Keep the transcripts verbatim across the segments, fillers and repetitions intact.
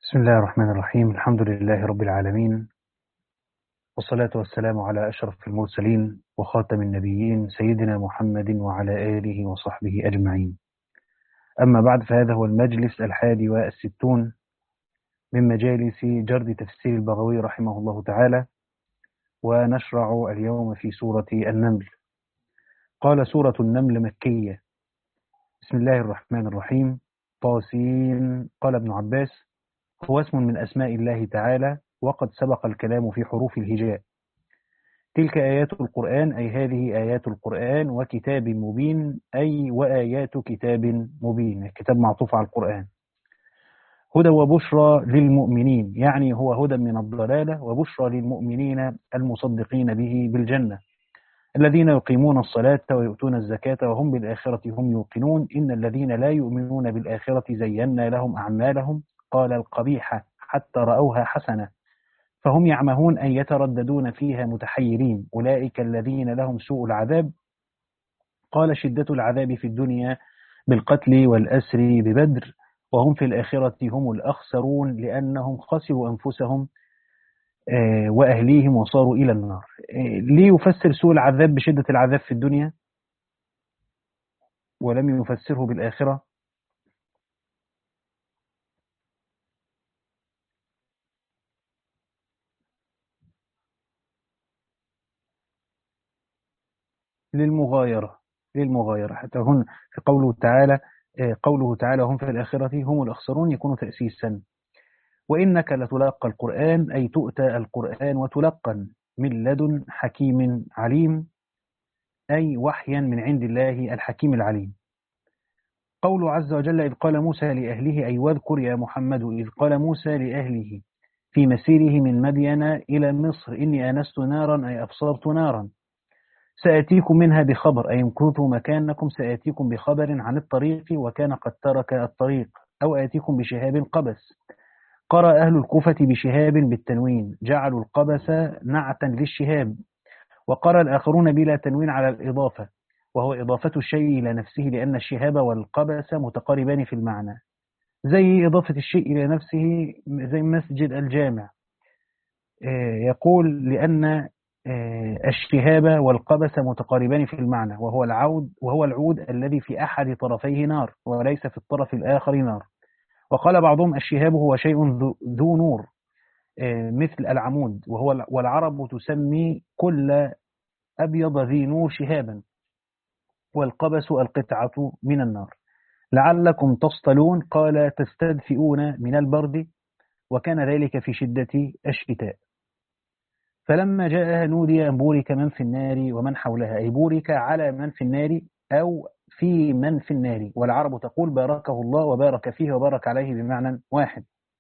بسم الله الرحمن الرحيم. الحمد لله رب العالمين، والصلاة والسلام على أشرف المرسلين وخاتم النبيين سيدنا محمد وعلى آله وصحبه أجمعين. أما بعد، فهذا هو المجلس الحادي والستون من مجالس جرد تفسير البغوي رحمه الله تعالى، ونشرع اليوم في سورة النمل. قال: سورة النمل مكية. بسم الله الرحمن الرحيم. طاسين. قال ابن عباس: هو اسم من أسماء الله تعالى، وقد سبق الكلام في حروف الهجاء. تلك آيات القرآن، أي هذه آيات القرآن، وكتاب مبين، أي وآيات كتاب مبين. الكتاب معطوف على القرآن. هدى وبشرى للمؤمنين، يعني هو هدى من الضلالة وبشرى للمؤمنين المصدقين به بالجنة، الذين يقيمون الصلاة ويؤتون الزكاة وهم بالآخرة هم يوقنون. إن الذين لا يؤمنون بالآخرة زينا لهم أعمالهم، قال القبيحة حتى رأوها حسنة، فهم يعمهون أن يترددون فيها متحيرين. أولئك الذين لهم سوء العذاب، قال شدة العذاب في الدنيا بالقتل والأسر ببدر، وهم في الآخرة هم الأخسرون، لأنهم خسروا أنفسهم وأهليهم وصاروا إلى النار. ليه يفسر سوء العذاب بشدة العذاب في الدنيا ولم يفسره بالآخرة؟ للمغايرة للمغايرة حتى هنا في قوله تعالى قوله تعالى هم في الآخرة هم الأخسرون، يكون تأسيسا. وإنك لتلقى القرآن، أي تؤتى القرآن وتلقن من لدن حكيم عليم، أي وحيا من عند الله الحكيم العليم. قوله عز وجل: إذ قال موسى لأهله، أي واذكر يا محمد إذ قال موسى لأهله في مسيره من مدين إلى مصر: إني آنست نارا، أي أبصرت نارا، سآتيكم منها بخبر، أي امكثوا مكانكم، سآتيكم بخبر عن الطريق وكان قد ترك الطريق، أو آتيكم بشهاب قبس. قرأ أهل الكوفة بشهاب بالتنوين، جعلوا القبس نعتا للشهاب. وقرأ الآخرون بلا تنوين على الإضافة، وهو إضافة الشيء إلى نفسه، لأن الشهاب والقبس متقاربان في المعنى، زي إضافة الشيء إلى نفسه، زي مسجد الجامع. يقول لأن الشهاب والقبس متقاربان في المعنى، وهو العود وهو العود الذي في أحد طرفيه نار وليس في الطرف الآخر نار. وقال بعضهم: الشهاب هو شيء ذو نور مثل العمود، وهو والعرب تسمي كل أبيض ذي نور شهابا، والقبس القطعة من النار. لعلكم تصطلون، قال تستدفئون من البرد، وكان ذلك في شدة الشتاء. فلما جاءها نودي أن بورك من في النار ومن حولها، أي بورك على من في النار أو في من في النار، والعرب تقول باركه الله وبارك فيه وبارك عليه بمعنى واحد.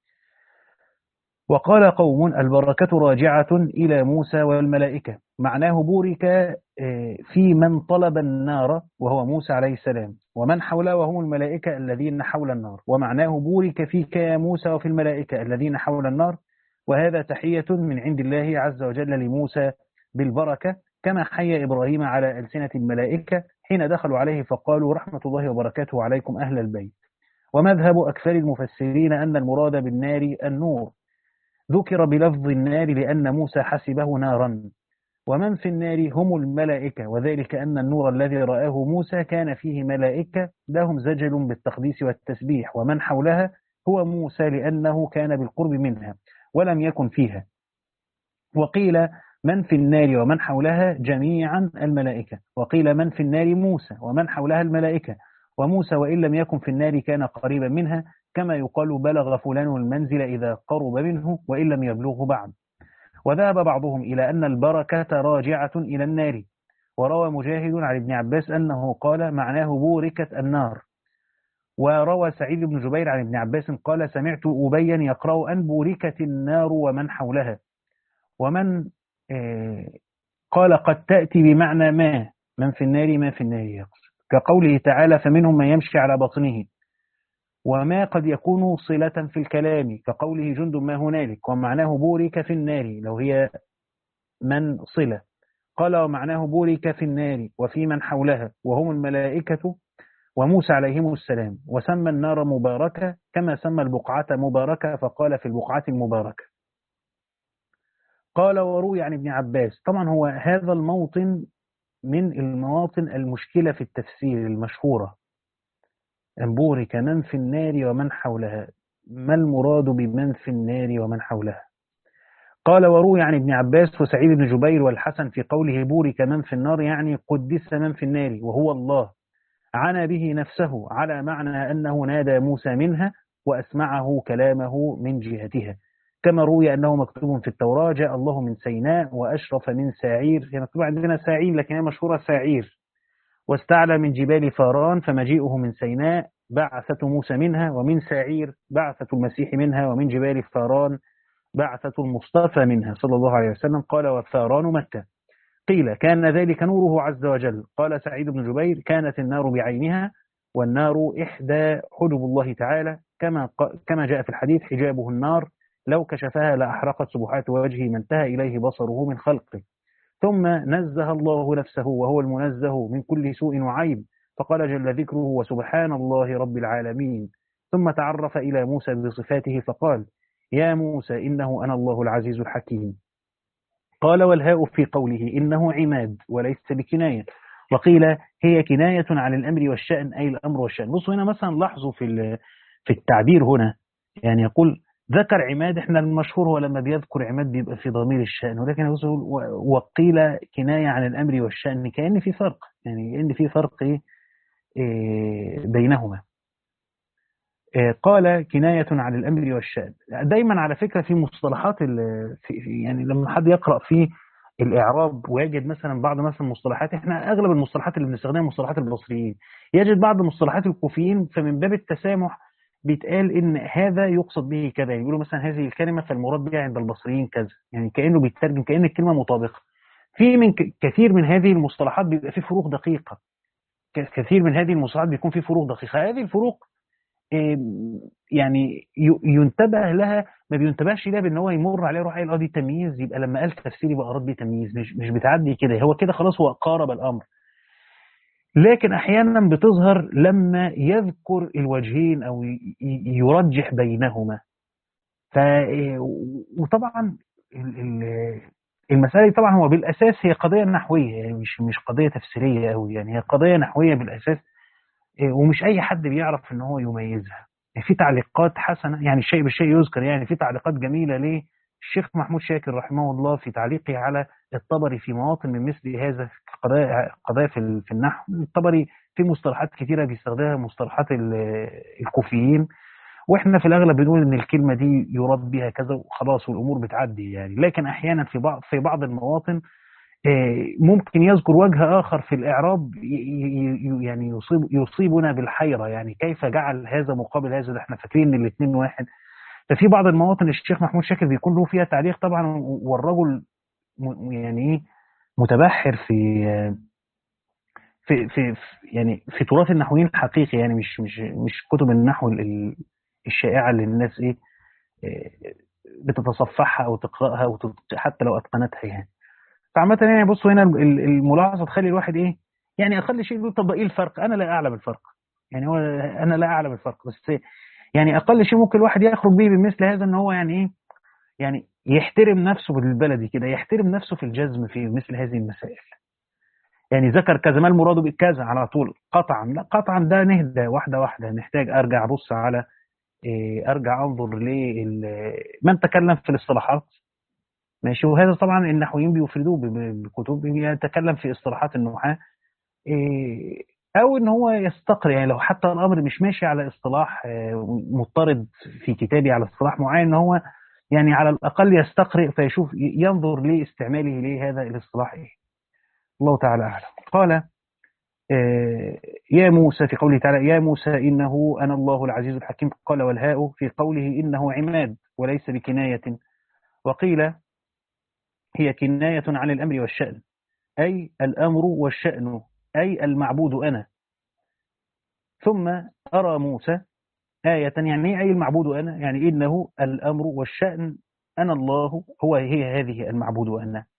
وقال قوم: البركة راجعة إلى موسى والملائكة، معناه بورك في من طلب النار وهو موسى عليه السلام، ومن حوله وهم الملائكة الذين حول النار، ومعناه بورك فيك يا موسى وفي الملائكة الذين حول النار. وهذا تحية من عند الله عز وجل لموسى بالبركة، كما حي إبراهيم على ألسنة الملائكة حين دخلوا عليه فقالوا: رحمة الله وبركاته عليكم أهل البيت. ومذهب أكثر المفسرين أن المراد بالنار النور، ذكر بلفظ النار لأن موسى حسبه نارا. ومن في النار هم الملائكة، وذلك أن النور الذي رآه موسى كان فيه ملائكة لهم زجل بالتقديس والتسبيح، ومن حولها هو موسى لأنه كان بالقرب منها ولم يكن فيها. وقيل من في النار ومن حولها جميعا الملائكة، وقيل من في النار موسى ومن حولها الملائكة، وموسى وإن لم يكن في النار كان قريبا منها، كما يقال بلغ فلان المنزل إذا قرب منه وإن لم يبلغه بعد. وذهب بعضهم إلى أن البركة راجعة إلى النار. وروى مجاهد عن ابن عباس أنه قال معناه بوركت النار. وروى سعيد بن جبير عن ابن عباس قال: سمعت أبيا يقرأ أن بوركت النار ومن حولها. ومن قال قد تأتي بمعنى ما، من في النار ما في النار يقصد، كقوله تعالى: فمنهم من يمشي على بطنه. وما قد يكون صلة في الكلام، كقوله جند ما هنالك، ومعناه بورك في النار لو هي من صلة. قال: ومعناه بورك في النار وفي من حولها وهم الملائكة، وموسى عليهم السلام، وسمى النار مباركة كما سمى البقعة مباركة، فقال في البقعة المباركة. قال وروي عن ابن عباس، طبعا هو هذا الموطن من المواطن المشكلة في التفسير المشهورة، أن بورك من في النار ومن حولها، ما المراد بمن في النار ومن حولها؟ قال وروي عن ابن عباس وسعيد بن جبير والحسن في قوله بورك من في النار، يعني قدس من في النار وهو الله، عنى به نفسه على معنى أنه نادى موسى منها وأسمعه كلامه من جهتها، كما روي أنه مكتوب في التوراة جاء الله من سيناء وأشرف من ساعير، هي مكتوب عندنا ساعير لكن هي مشهورة ساعير، واستعلى من جبال فاران، فمجيئه من سيناء بعثة موسى منها، ومن ساعير بعثة المسيح منها، ومن جبال فاران بعثة المصطفى منها صلى الله عليه وسلم. قال وفاران مكة. قيل كان ذلك نوره عز وجل. قال سعيد بن جبير كانت النار بعينها، والنار إحدى حجب الله تعالى، كما كما جاء في الحديث حجابه النار لو كشفها لأحرقت سبحات وجهه ما انتهى إليه بصره من خلقه. ثم نزه الله نفسه وهو المنزه من كل سوء وعيب، فقال جل ذكره وسبحان الله رب العالمين. ثم تعرف إلى موسى بصفاته فقال يا موسى إنه أنا الله العزيز الحكيم. قال والهاء في قوله إنه عماد وليس بكناية، وقيل هي كناية عن الأمر والشأن، أي الأمر والشأن. بصوا هنا مثلا لاحظوا في في التعبير هنا، يعني يقول ذكر عماد، احنا المشهور هو لما بيذكر عماد بيبقى في ضمير الشأن، ولكن وقيل كناية عن الأمر والشأن، كأن في فرق، يعني كأن في فرق إيه بينهما. قال كناية عن الأمر والشأن. دايما على فكرة في مصطلحات في يعني لما حد يقرأ في الإعراب ويجد مثلا بعض مثلا مصطلحات، احنا أغلب المصطلحات اللي بنستخدمها مصطلحات البصريين، يجد بعض مصطلحات الكوفيين، فمن باب التسامح بيتقال إن هذا يقصد به كذا، يعني يقولوا مثلا هذه الكلمة فالمراد بها عند البصريين كذا، يعني كأنه بيترجم كأن الكلمة مطابقة. في من كثير من هذه المصطلحات بيبقى في فروق دقيقة، كثير من هذه المصطلحات بيكون في فروق دقيقة، هذه الفروق يعني ينتبه لها، ما بينتبهش لها بان هو يمر عليه روح قال اه دي تمييز، يبقى لما قال تفسير يبقى اراد بيه تمييز، مش مش بتعدي كده، هو كده خلاص هو قارب الامر. لكن احيانا بتظهر لما يذكر الوجهين او يرجح بينهما. ف وطبعا المساله طبعا هو بالاساس هي قضيه نحويه، يعني مش مش قضيه تفسيريه قوي، يعني هي قضيه نحويه بالاساس، ومش اي حد بيعرف ان هو يميزها. في تعليقات حسنه، يعني الشيء بالشيء يذكر، يعني في تعليقات جميله للشيخ محمود شاكر رحمه الله في تعليقه على الطبري في مواطن من مثل هذا قضايا قضايا في في النحو. الطبري في مصطلحات كثيره بيستخدمها مصطلحات الكوفيين، واحنا في الاغلب بنقول ان الكلمه دي يراد بها كذا وخلاص والامور بتعدي يعني، لكن احيانا في بعض في بعض المواطن ممكن يذكر وجه آخر في الإعراب يعني يصيب يصيبنا بالحيرة، يعني كيف جعل هذا مقابل هذا، ده احنا فاكرين ان الاثنين واحد. ففي بعض المواطن الشيخ محمود شاكر بيكون له فيها تعليق طبعا، والرجل يعني ايه متبحر في في في يعني في تراث النحويين الحقيقي، يعني مش مش مش كتب النحو الشائعة اللي الناس ايه بتتصفحها او تقرأها او حتى لو اتقنتها يعني. فعامة يعني بصوا هنا الملاحظة تخلي الواحد ايه، يعني اقل شيء يقول طب ايه الفرق، انا لا اعلم الفرق، يعني هو انا لا اعلم الفرق، بس يعني اقل شيء ممكن الواحد يخرج به بمثل هذا ان هو يعني ايه، يعني يحترم نفسه بالبلدي كده، يحترم نفسه في الجزم في مثل هذه المسائل. يعني ذكر كذا ما المراد بكذا على طول قطعا، لا قطعا ده نهدى واحدة واحدة، نحتاج ارجع ابص على إيه، ارجع انظر لمن تكلم في الاصطلاحات ماشي، وهذا طبعا النحويين بيفردوه بكتب يتكلم في اصطلاحات النحاة، او ان هو يستقر، يعني لو حتى الامر مش ماشي على اصطلاح مضطرد في كتابي على اصطلاح معين، ان هو يعني على الاقل يستقرئ فيشوف ينظر لاستعماله لهذا الاصطلاح ايه. الله تعالى اعلم. قال يا موسى في قوله تعالى يا موسى انه انا الله العزيز الحكيم. قال والهاء في قوله انه عماد وليس بكناية، وقيل هي كناية عن الأمر والشأن، أي الأمر والشأن، أي المعبود أنا. ثم أرى موسى آية، يعني أي المعبود أنا، يعني إنه الأمر والشأن أنا الله، هو هي هذه المعبود أنا.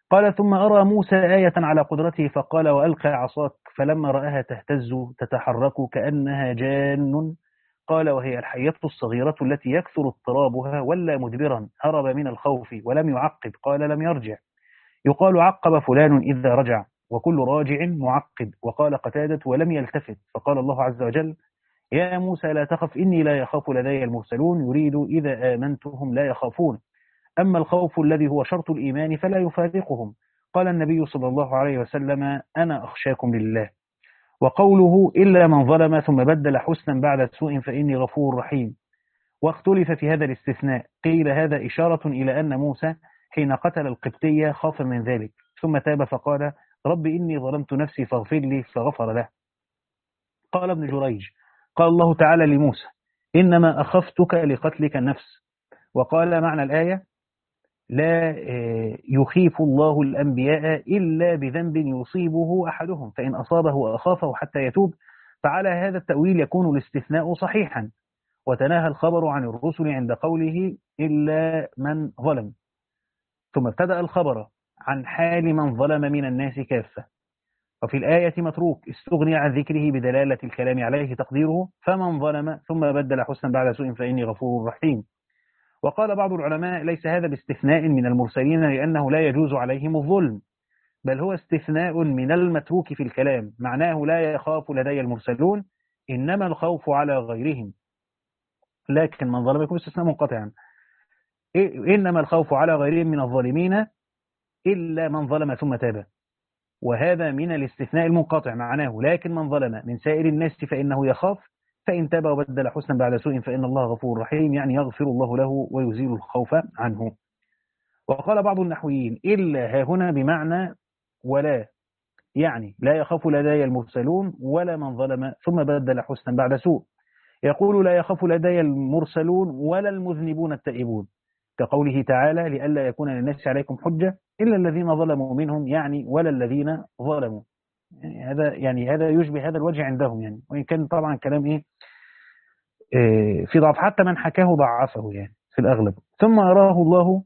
قال ثم أرى موسى آية على قدرته فقال وألقى عصاك فلما رآها تهتز تتحرك كأنها جان قال وهي الحية الصغيرة التي يكثر اضطرابها ولا مدبرا هرب من الخوف ولم يعقب قال لم يرجع يقال عقب فلان إذا رجع وكل راجع معقب وقال قتادة ولم يلتفت فقال الله عز وجل يا موسى لا تخف إني لا يخاف لدي المرسلون يريد إذا آمنتهم لا يخافون أما الخوف الذي هو شرط الإيمان فلا يفارقهم قال النبي صلى الله عليه وسلم أنا أخشاكم لله وقوله إلا من ظلم ثم بدل حسنا بعد سوء فإني غفور رحيم واختلف في هذا الاستثناء قيل هذا إشارة إلى أن موسى حين قتل القبطية خاف من ذلك ثم تاب فقال رب إني ظلمت نفسي فاغفر لي فغفر له قال ابن جريج قال الله تعالى لموسى إنما أخفتك لقتلك النفس وقال معنى الآية لا يخيف الله الأنبياء إلا بذنب يصيبه أحدهم فإن أصابه أخافه حتى يتوب فعلى هذا التأويل يكون الاستثناء صحيحا وتناهى الخبر عن الرسل عند قوله إلا من ظلم ثم ابتدأ الخبر عن حال من ظلم من الناس كافة وفي الآية متروك استغني عن ذكره بدلالة الكلام عليه تقديره فمن ظلم ثم بدل حسنا بعد سوء فإني غفور رحيم وقال بعض العلماء ليس هذا باستثناء من المرسلين لأنه لا يجوز عليهم الظلم بل هو استثناء من المتروك في الكلام معناه لا يخاف لدي المرسلون إنما الخوف على غيرهم لكن من ظلم يكون استثناء منقطعا إنما الخوف على غيرهم من الظالمين إلا من ظلم ثم تاب وهذا من الاستثناء المنقطع معناه لكن من ظلم من سائر الناس فإنه يخاف فإن تاب وبدل حسنا بعد سوء فإن الله غفور رحيم يعني يغفر الله له ويزيل الخوف عنه وقال بعض النحويين إلا ها هنا بمعنى ولا يعني لا يخاف لدي المرسلون ولا من ظلم ثم بدل حسنا بعد سوء يقول لا يخاف لدي المرسلون ولا المذنبون التائبون كقوله تعالى لئلا يكون للناس عليكم حجة إلا الذين ظلموا منهم يعني ولا الذين ظلموا يعني هذا يعني هذا يشبه هذا الوجه عندهم يعني وإن كان طبعا كلام إيه, إيه في ضعف حتى من حكاه ضعفه يعني في الأغلب ثم أراه الله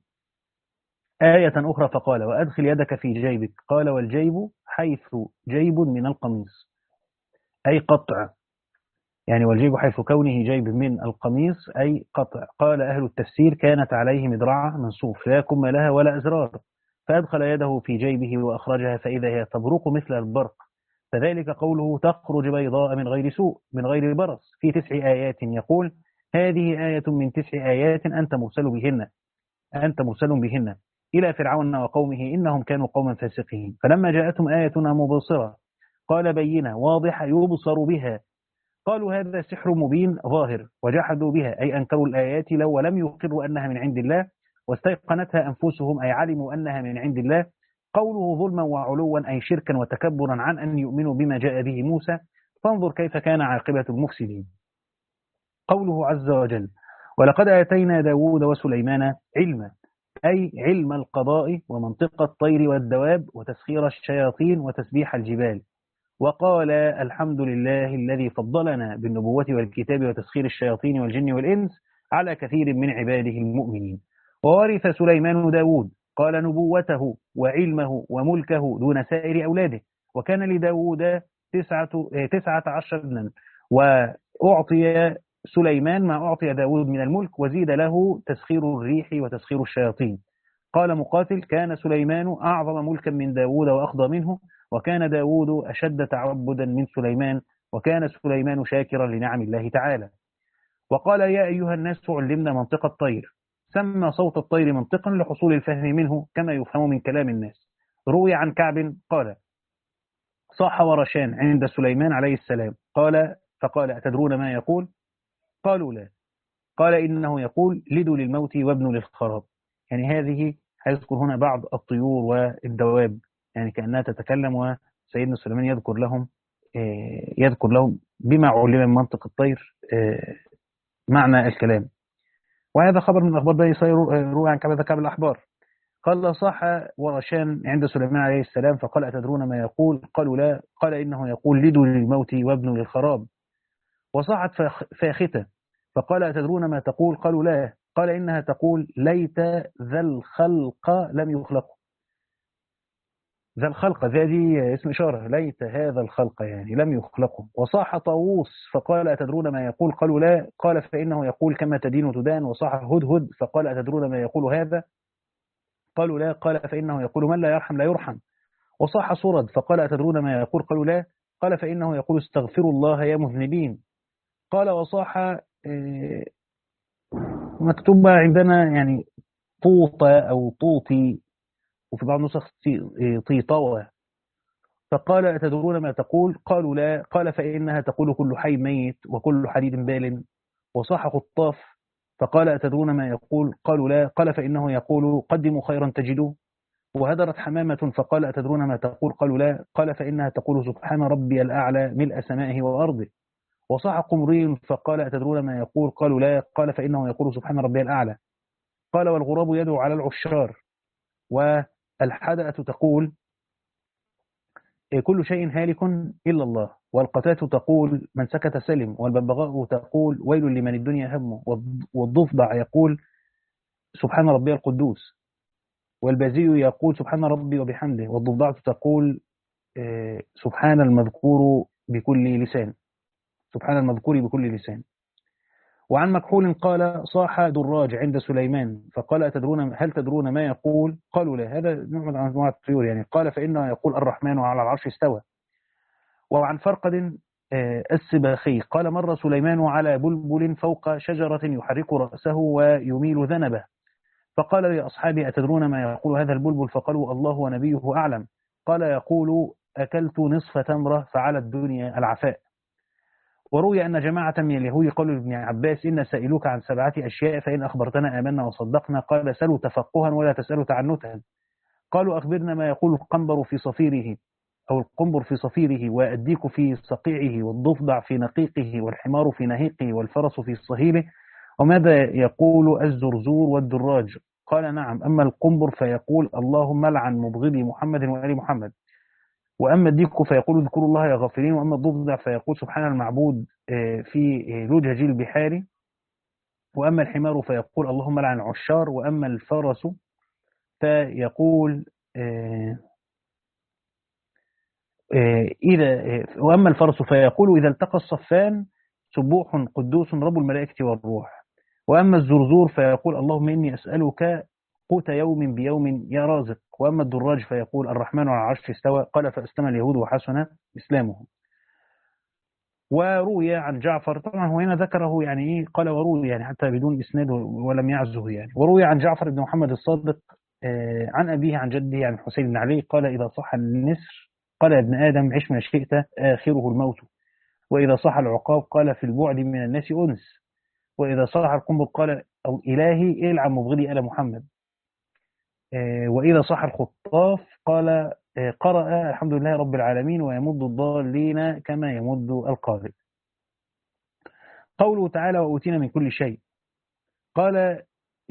آية أخرى فقال وأدخل يدك في جيبك قال والجيب حيث جيب من القميص أي قطع يعني والجيب حيث كونه جيب من القميص أي قطع قال أهل التفسير كانت عليه مدرعة من صوف لا كم لها ولا أزرار فأدخل يده في جيبه وأخرجها فإذا هي تبرق مثل البرق فذلك قوله تخرج بيضاء من غير سوء من غير برص في تسع آيات يقول هذه آية من تسع آيات أنت مرسل بهن أنت مرسل بهن إلى فرعون وقومه إنهم كانوا قوما فاسقين فلما جاءتهم آيتنا مبصرة قال بينة واضحة يبصر بها قالوا هذا سحر مبين ظاهر وجحدوا بها أي أنكروا الآيات لو ولم يقروا أنها من عند الله واستيقنتها أنفسهم أي علموا أنها من عند الله قوله ظلما وعلوا أي شركا وتكبرا عن أن يؤمنوا بما جاء به موسى فانظر كيف كان عاقبة المفسدين قوله عز وجل ولقد آتينا داود وسليمان علما أي علم القضاء ومنطق الطير والدواب وتسخير الشياطين وتسبيح الجبال وقال الحمد لله الذي فضلنا بالنبوة والكتاب وتسخير الشياطين والجن والإنس على كثير من عباده المؤمنين وورث سليمان داود قال نبوته وعلمه وملكه دون سائر أولاده وكان لداود تسعة, تسعة عشر ابنا وأعطي سليمان ما أعطي داود من الملك وزيد له تسخير الريح وتسخير الشياطين قال مقاتل كان سليمان أعظم ملكا من داود وأخضى منه وكان داود أشد تعبدا من سليمان وكان سليمان شاكرا لنعم الله تعالى وقال يا أيها الناس علمنا منطق الطير سمى صوت الطير منطقا لحصول الفهم منه كما يفهم من كلام الناس روي عن كعب قال صاح ورشان عند سليمان عليه السلام قال فقال أتدرون ما يقول قالوا لا قال إنه يقول لدوا للموت وابنوا للخراب يعني هذه هيذكر هنا بعض الطيور والدواب يعني كأنها تتكلم وسيدنا سليمان يذكر لهم يذكر لهم بما علم من منطق الطير معنى الكلام وهذا خبر من أخبار بني إسرائيل روى عن كعب كعب الأحبار قال صح ورشان عند سليمان عليه السلام فقال أتدرون ما يقول قالوا لا قال إنه يقول لدوا للموت وابنوا للخراب وصعت فاختة فقال أتدرون ما تقول قالوا لا قال إنها تقول ليت ذا الخلق لم يخلقوا ذا الخلق، ذا دي اسم إشارة، ليت هذا الخلق يعني لم يخلقوا. وصاح طاووس فقال أتدرون ما يقول؟ قالوا لا. قال فإنه يقول كما تدين تدان. وصاح هدهد فقال أتدرون ما يقول هذا؟ قالوا لا. قال فإنه يقول من لا يرحم لا يرحم. وصاح صرد فقال أتدرون ما يقول؟ قالوا لا. قال فإنه يقول استغفروا الله يا مذنبين. قال وصاح آه، مكتوب عندنا يعني طوطة أو طوطي، وفي بعض النسخ طيطوة. فقال أتدرون ما تقول؟ قالوا لا. قال فإنها تقول كل حي ميت وكل حديد بال. وصاح خطاف فقال أتدرون ما يقول؟ قالوا لا. قال فإنه يقول قدموا خيرا تجدوه. وهدرت حمامة فقال أتدرون ما تقول؟ قالوا لا. قال فإنها تقول سبحان ربي الأعلى ملء سمائه وأرضه. وصاح قمري فقال أتدرون ما يقول؟ قالوا لا. قال فإنه يقول سبحان ربي الأعلى. قال والغراب يدعو على العشار. والحدأة تقول كل شيء هالك إلا الله. والقتاة تقول من سكت سلم. والببغاء تقول ويل لمن الدنيا همه. والضفدع يقول سبحان ربي القدوس. والبازي يقول سبحان ربي وبحمده. والضفدع تقول سبحان المذكور بكل لسان، سبحان المذكور بكل لسان. وعن مكحول قال صاح دراج عند سليمان فقال أتدرون هل تدرون ما يقول؟ قالوا لا. هذا نوع من أنواع الطيور يعني. قال فإنه يقول الرحمن على العرش استوى. وعن فرقد السباخي قال مر سليمان على بلبل فوق شجرة يحرك رأسه ويميل ذنبه، فقال لأصحابه أتدرون ما يقول هذا البلبل؟ فقالوا الله ونبيه أعلم. قال يقول أكلت نصف تمرة فعلى الدنيا العفاء. وروي أن جماعة من اليهود قالوا لابن عباس إن سائلوك عن سبعة أشياء فإن أخبرتنا آمنا وصدقنا. قال سلوا تفقها ولا تسألوا تعنتا. قالوا أخبرنا ما يقول القنبر في صفيره أو القنبر في صفيره، والديك في صقيعه، والضفدع في نقيقه، والحمار في نهيقه، والفرس في صهيله، وماذا يقول الزرزور والدراج؟ قال نعم، أما القنبر فيقول اللهم لعن مبغضي محمد وآل محمد. وأما الديك فيقول اذكروا الله يا غافلين. وأما الضفدع فيقول سبحان المعبود في لجج البحار. وأما الحمار فيقول اللهم لعن العشار. وأما الفرس فيقول إذا وأما الفرس فيقول إذا التقى الصفان سبوح قدوس رب الملائكة والروح. وأما الزرزور فيقول اللهم إني أسألك قوت يوم بيوم يا رازق. وأما الدراج فيقول الرحمن على العرش استوى. قال فأسلم اليهود وحسن إسلامهم. وروي عن جعفر، طبعا هو هنا ذكره يعني إيه قال وروي يعني حتى بدون إسناد ولم يعزه يعني. وروي عن جعفر بن محمد الصادق عن أبيه عن جده عن حسين بن علي قال إذا صح النسر قال يا ابن آدم عش ما شئت آخره الموت. وإذا صح العقاب قال في البعد من الناس أنس. وإذا صح القنبر قال إلهي العن مبغضي آل محمد. وإذا صح الخطاف قال قرأ الحمد لله رب العالمين ويمد الضالين كما يمد القارئ. قوله تعالى وأوتينا من كل شيء، قال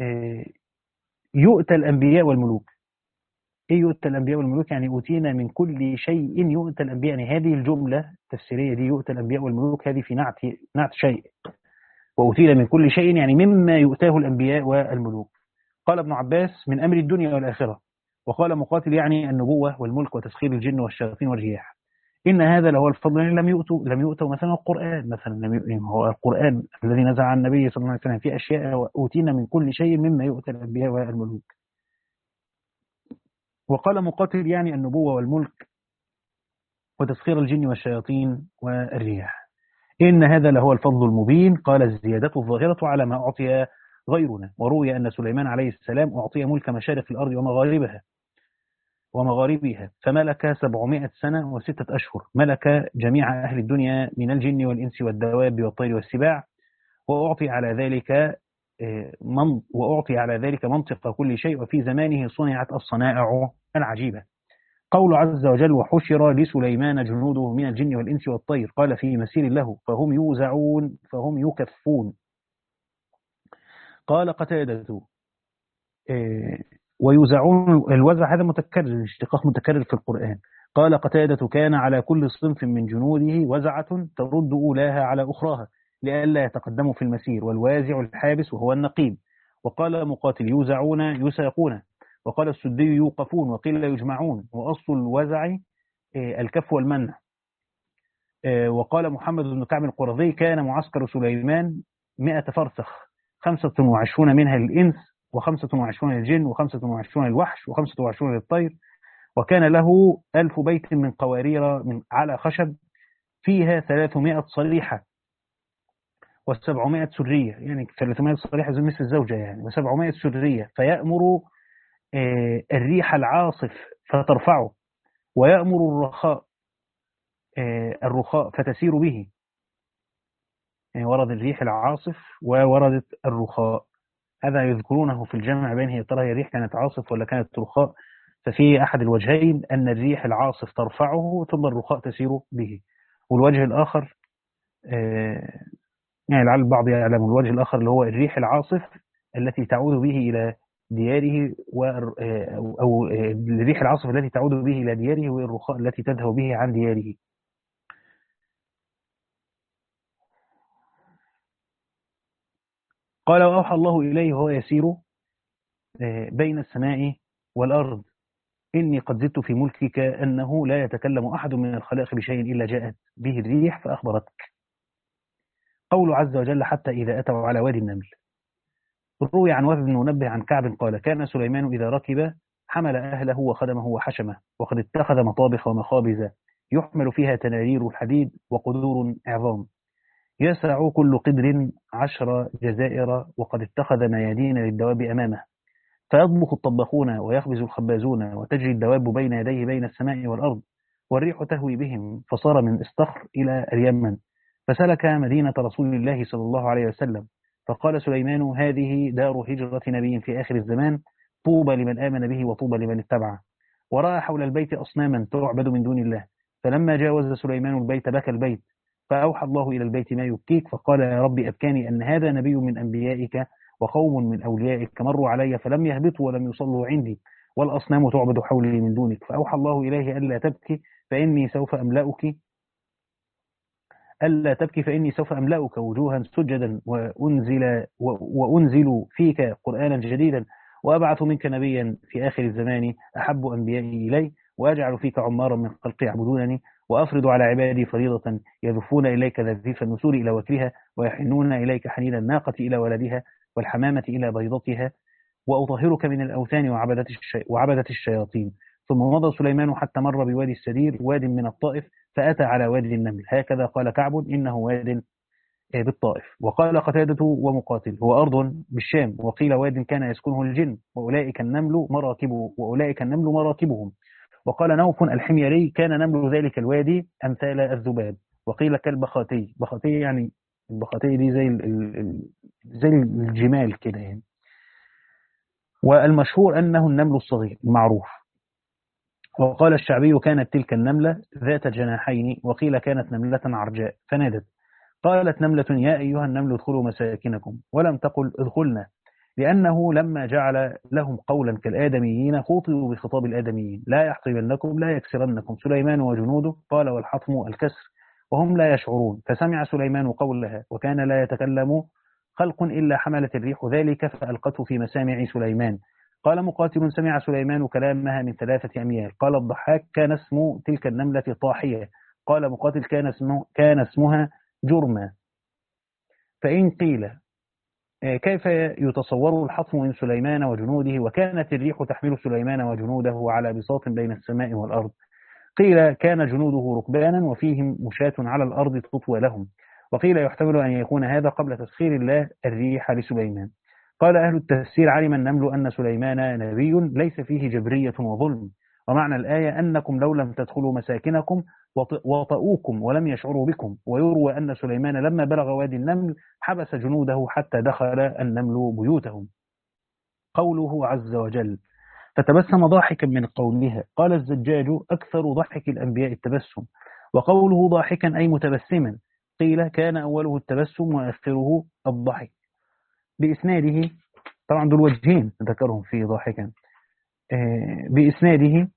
يؤتى الأنبياء والملوك. إيه يؤتى الأنبياء والملوك؟ يعني أوتينا من كل شيء يؤتى الأنبياء، يعني هذه الجملة التفسيرية دي يؤتى الأنبياء والملوك هذه في نعت نعت شيء. وأوتينا من كل شيء يعني مما يؤتاه الأنبياء والملوك. قال ابن عباس من أمر الدنيا والآخرة. وقال مقاتل يعني النبوة والملك وتسخير الجن والشياطين والرياح. إن هذا لهو الفضل، يعني لم يؤتوا لم يؤتوا مثلا القرآن، مثلا لم هو القرآن الذي نزل عن النبي صلى الله عليه وسلم في أشياء أوتينا من كل شيء مما يؤتى الأنبياء والملوك. وقال مقاتل يعني النبوة والملك وتسخير الجن والشياطين والرياح. إن هذا لهو الفضل المبين. قال الزيادة الظاهرة على ما أعطي غيرنا. وروي أن سليمان عليه السلام أعطي ملك مشارق الأرض ومغاربها ومغاربها فملك سبعمائة سنة وستة أشهر، ملك جميع أهل الدنيا من الجن والإنس والدواب والطير والسباع. وأعطي على ذلك من وأعطي على ذلك منطق كل شيء، وفي زمانه صنعت الصنائع العجيبة. قول عز وجل وحشر لسليمان جنوده من الجن والإنس والطير. قال في مسير له فهم يوزعون فهم يكفون. قال قتادة ويوزعون، الوزع هذا متكرر، اشتقاق متكرر في القرآن. قال قتادة كان على كل صنف من جنوده وزعة ترد أولاها على أخراها لئلا يتقدموا في المسير، والوازع الحابس وهو النقيب. وقال مقاتل يوزعون يساقون. وقال السدي يوقفون وقيل يجمعون، وأصل الوزع الكف والمنع. وقال محمد بن كعب القرظي كان معسكر سليمان مئة فرسخ، خمسة وعشرون منها للإنس وخمسة وعشرون للجن وخمسة وعشرون للوحش وخمسة وعشرون للطير، وكان له ألف بيت من قوارير من على خشب فيها ثلاثمائة صريحة وسبعمائة سرية، يعني ثلاثمائة صريحة زي مثل الزوجة يعني، وسبعمائة سرية، فيأمر الريح العاصف فترفعه، ويأمر الرخاء الرخاء فتسير به. يعني ورد الريح العاصف ووردت الرخاء، هذا يذكرونه في الجمع بين هي ترى هي الريح كانت عاصف ولا كانت رخاء. ففي أحد الوجهين أن الريح العاصف ترفعه ثم الرخاء تسير به، والوجه الآخر يعني لعل البعض يعلم الوجه الآخر اللي هو الريح العاصف التي تعود به إلى دياره و أو الريح العاصف التي تعود به إلى دياره والرخاء التي تذهب به عن دياره. قال وأوحى الله إليه وهو يسير بين السماء والأرض إني قد زدت في ملكك أنه لا يتكلم أحد من الخلائق بشيء إلا جاءت به الريح فأخبرتك. قول عز وجل حتى إذا أتوا على وادي النمل. روي عن وهب بن منبه عن كعب قال كان سليمان إذا ركب حمل أهله وخدمه وحشمه، وقد اتخذ مطابخ ومخابز يحمل فيها تنارير الحديد وقدور عظام يسع كل قدر عشر جزائر، وقد اتخذ ميادين للدواب أمامه، فيطبخ الطباخون ويخبز الخبازون، وتجري الدواب بين يديه بين السماء والأرض، والريح تهوي بهم، فصار من استخر إلى اليمن، فسلك مدينة رسول الله صلى الله عليه وسلم، فقال سليمان هذه دار هجرة نبي في آخر الزمان، طوبى لمن آمن به وطوبى لمن اتبعه. ورأى حول البيت أصناما تعبد من دون الله، فلما جاوز سليمان البيت بكى البيت، فأوحى الله إلى البيت ما يبكيك، فقال يا رب أبكاني أن هذا نبي من أنبيائك وقوم من أوليائك مروا علي فلم يهبطوا ولم يصلوا عندي، والأصنام تعبد حولي من دونك. فأوحى الله إليه ألا تبكي فإني سوف أملأك ألا تبكي فإني سوف أملأك وجوها سجدا، وأنزل, وأنزل فيك قرآنا جديدا، وأبعث منك نبيا في آخر الزمان أحب أنبيائي إلي، وأجعل فيك عمارا من خلقي يعبدونني، وأفرض على عبادي فريضة يذفون إليك ذذيف النسور إلى وكرها، ويحنون إليك حنين الناقة إلى ولدها والحمامة إلى بيضتها، وأطهرك من الأوثان وعبدة, الشي... وعبدة الشياطين. ثم مضى سليمان حتى مر بوادي السدير واد من الطائف، فأتى على وادي النمل. هكذا قال كعب إنه واد بالطائف. وقال قتادة ومقاتل هو أرض بالشام، وقيل واد كان يسكنه الجن، وأولئك النمل مراكبه وأولئك النمل مراكبهم. وقال نوف الحميري كان نمل ذلك الوادي أمثال الذباب، وقيل كالبخاتي. بخاتي يعني البخاتي دي زي ال ال زي الجمال كده يعني. والمشهور أنه النمل الصغير المعروف. وقال الشعبي كانت تلك النملة ذات جناحين، وقيل كانت نملة عرجاء فنادت قالت نملة يا أيها النمل ادخلوا مساكنكم، ولم تقل ادخلنا، لأنه لما جعل لهم قولا كالآدميين خوطئوا بخطاب الآدميين. لا يحطمنكم لا يكسرنكم سليمان وجنوده، قال والحطم الكسر، وهم لا يشعرون. فسمع سليمان قولها، وكان لا يتكلم خلق إلا حملت الريح ذلك فألقته في مسامع سليمان. قال مقاتل سمع سليمان كلامها من ثلاثة أميال. قال الضحاك كان اسم تلك النملة طاحية. قال مقاتل كان, اسمه كان اسمها جرمة. فإن قيل كيف يتصور الحطم من سليمان وجنوده وكانت الريح تحمل سليمان وجنوده على بساط بين السماء والأرض؟ قيل كان جنوده ركبانا وفيهم مشاة على الأرض تطوى لهم. وقيل يحتمل أن يكون هذا قبل تسخير الله الريح لسليمان. قال أهل التفسير علم النمل أن سليمان نبي ليس فيه جبرية وظلم، ومعنى الآية أنكم لو لم تدخلوا مساكنكم وطؤوكم ولم يشعروا بكم. ويروى أن سليمان لما بلغ وادي النمل حبس جنوده حتى دخل النمل بيوتهم. قوله عز وجل فتبسم ضاحكا من قولها. قال الزجاج أكثر ضحك الأنبياء التبسم، وقوله ضاحكا أي متبسما. قيل كان أوله التبسم وآخره الضحك. بإسناده طبعا دول وجهين ذكرهم في ضاحكا. بإسناده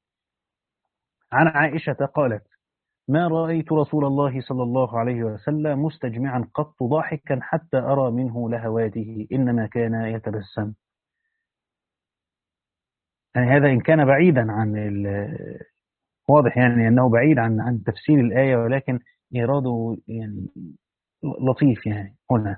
عن عائشة قالت ما رأيت رسول الله صلى الله عليه وسلم مستجمعا قط ضاحكا حتى أرى منه لهواته، إنما كان يتبسم. يعني هذا إن كان بعيدا عن ال- واضح يعني أنه بعيد عن عن تفسير الآية، ولكن إيراده يعني لطيف يعني هنا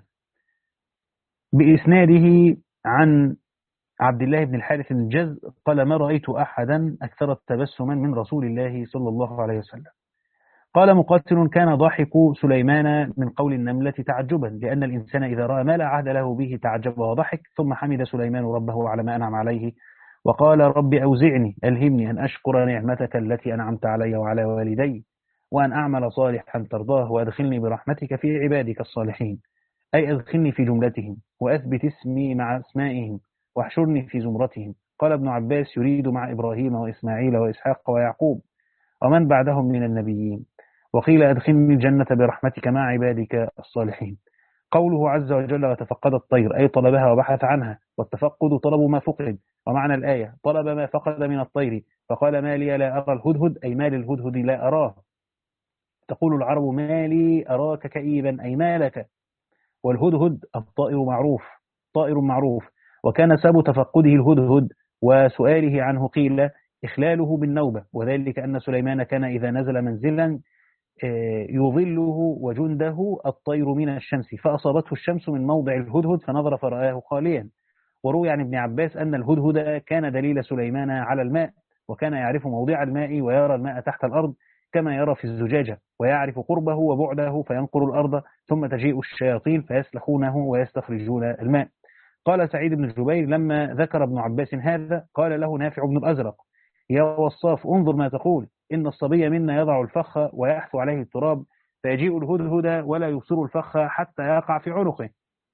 بإسناده عن عبد الله بن الحارث بن الجز قال: ما رأيت أحدا أكثر تبسما من رسول الله صلى الله عليه وسلم. قال مقاتل: كان ضاحك سليمان من قول النملة تعجبا، لأن الإنسان إذا رأى ما لا عهد له به تعجب وضحك. ثم حمد سليمان ربه على ما أنعم عليه وقال: رب أوزعني ألهمني أن أشكر نعمتك التي أنعمت علي وعلى والدي، وأن أعمل صالحا ترضاه، وأدخلني برحمتك في عبادك الصالحين. أي أدخلني في جملتهم، وأثبت اسمي مع أسمائهم، واحشرني في زمرتهم. قال ابن عباس: يريد مع إبراهيم وإسماعيل وإسحاق ويعقوب ومن بعدهم من النبيين. وقيل: أدخلني الجنة برحمتك مع عبادك الصالحين. قوله عز وجل: وتفقد الطير، أي طلبها وبحث عنها، والتفقد طلب ما فقد. ومعنى الآية: طلب ما فقد من الطير، فقال: ما لي لا أرى الهدهد، أي ما للهدهد لا أراه. تقول العرب: ما لي أراك كئيبا، أي ما لك. والهدهد الطائر معروف، طائر معروف. وكان سبب تفقده الهدهد وسؤاله عنه قيل: إخلاله بالنوبة، وذلك أن سليمان كان إذا نزل منزلا آه، يظله وجنده الطير من الشمس، فأصابته الشمس من موضع الهدهد فنظر فرآه خاليا. وروي عن ابن عباس أن الهدهد كان دليل سليمان على الماء، وكان يعرف موضع الماء ويرى الماء تحت الأرض كما يرى في الزجاجة، ويعرف قربه وبعده فينقر الأرض، ثم تجيء الشياطين فيسلخونه ويستخرجون الماء. قال سعيد بن جبير: لما ذكر ابن عباس هذا قال له نافع بن الأزرق: يا وصاف، انظر ما تقول، إن الصبي منا يضع الفخ ويحثو عليه التراب، فيجيء الهدهد ولا يبصر الفخ حتى يقع في عنقه.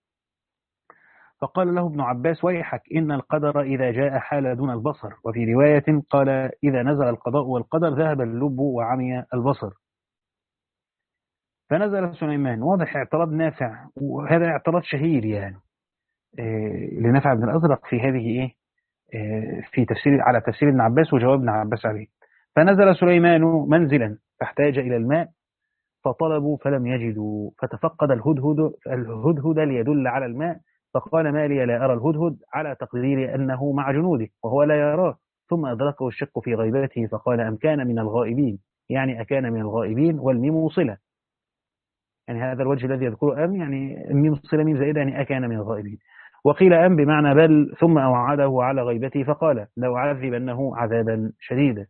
فقال له ابن عباس: ويحك، إن القدر إذا جاء حال دون البصر. وفي رواية قال: إذا نزل القضاء والقدر ذهب اللب وعمي البصر. فنزل سليمان. واضح اعتراض نافع، وهذا اعتراض شهير يعني إيه لنافع بن الأزرق في هذه إيه إيه في تفسير على تفسير ابن عباس وجواب ابن عباس عليه. فنزل سليمان منزلا فاحتاج إلى الماء، فطلبوا فلم يجدوا، فتفقد الهدهد الهدهد ليدل على الماء، فقال: ما لي لا أرى الهدهد، على تقدير أنه مع جنوده وهو لا يراه. ثم أدركه الشك في غيبته فقال: أم كان من الغائبين، يعني أكان من الغائبين، والميم صلة، يعني هذا الوجه الذي يذكره أم، يعني الميم صلة ميم زائدة، يعني أكان من الغائبين. وقيل أم بمعنى بل، ثم أوعده على غيبته فقال: لو عذبنه عذابا شديدا.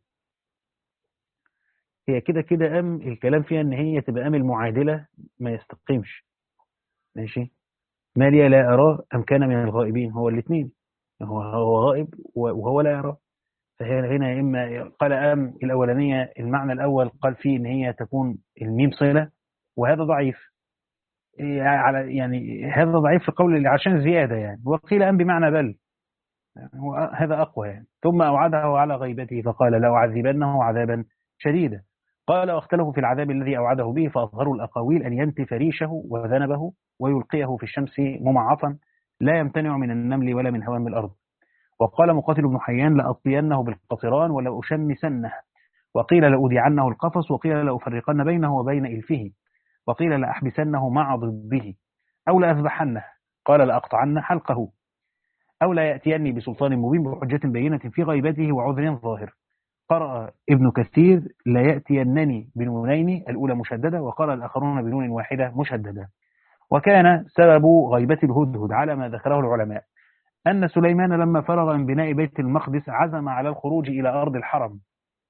هي كده كده أم الكلام فيها إن هي تبقى أم المعادلة ما يستقيمش. ماشي. ما لي لا أراه أم كان من الغائبين، هو الاثنين، هو هو غائب وهو لا يراه. فهي هنا يا إما قال أم الأولانية المعنى الأول قال فيه إن هي تكون الميم صلة، وهذا ضعيف إيه على يعني هذا ضعيف في قول عشان زيادة يعني. وقيل أم بمعنى بل، يعني هو هذا أقوى يعني. ثم أوعده على غيبته فقال: لا أعذبنه عذابا شديدا. قال: واختلفوا في العذاب الذي أوعده به، فأظهروا الأقاويل أن ينتف ريشه وذنبه ويلقيه في الشمس ممعطا، لا يمتنع من النمل ولا من هوام الأرض. وقال مقاتل بن حيان: لأطينه بالقطران ولأشمسنه. وقيل: لأودعنه القفص. وقيل: لأفرقن بينه وبين إلفه. وقيل: لأحبسنه مع ضده، أو لأذبحنه. قال: لأقطعن حلقه، أو لا يأتيني بسلطان مبين بحجة بينة في غيبته وعذر ظاهر. قرأ ابن كثير: لا يأتينني بنونين، الأولى مشددة، وقال الآخرون بنون واحدة مشددة. وكان سبب غيبة الهدهد على ما ذكره العلماء أن سليمان لما فرغ من بناء بيت المقدس عزم على الخروج إلى أرض الحرم،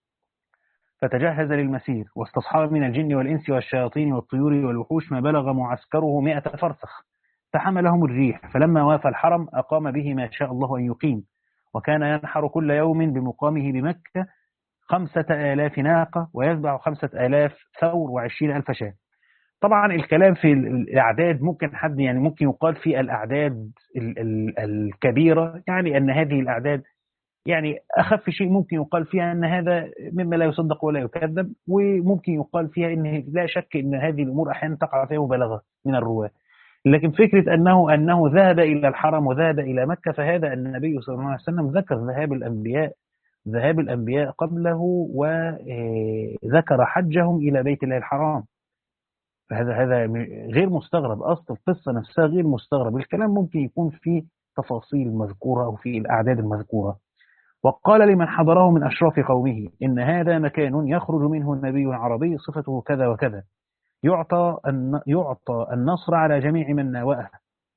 فتجهز للمسير، واستصحاب من الجن والإنس والشياطين والطيور والوحوش ما بلغ معسكره مئة فرسخ، فحملهم الريح، فلما وافى الحرم أقام به ما شاء الله أن يقيم. وكان ينحر كل يوم بمقامه بمكة خمسة آلاف ناقة، ويذبح خمسة آلاف ثور وعشرين ألف شاة. طبعا الكلام في الأعداد ممكن حد يعني ممكن يقال في الأعداد ال ال الكبيرة، يعني أن هذه الأعداد يعني أخف شيء ممكن يقال فيها أن هذا مما لا يصدق ولا يكذب، وممكن يقال فيها أن لا شك أن هذه الأمور أحيانا تقع فيها مبالغة من الرواة. لكن فكرة أنه أنه ذهب إلى الحرم وذهب إلى مكة، فهذا النبي صلى الله عليه وسلم ذكر ذهاب الأنبياء ذهاب الأنبياء قبله، وذكر حجهم إلى بيت الله الحرام. فهذا هذا غير مستغرب، أصل القصة نفسها غير مستغرب. الكلام ممكن يكون في تفاصيل مذكورة أو في الأعداد المذكورة. وقال لمن حضره من أشراف قومه إن هذا مكان يخرج منه النبي العربي صفته كذا وكذا، يعطى الن- يعطى النصر على جميع من ناوأه،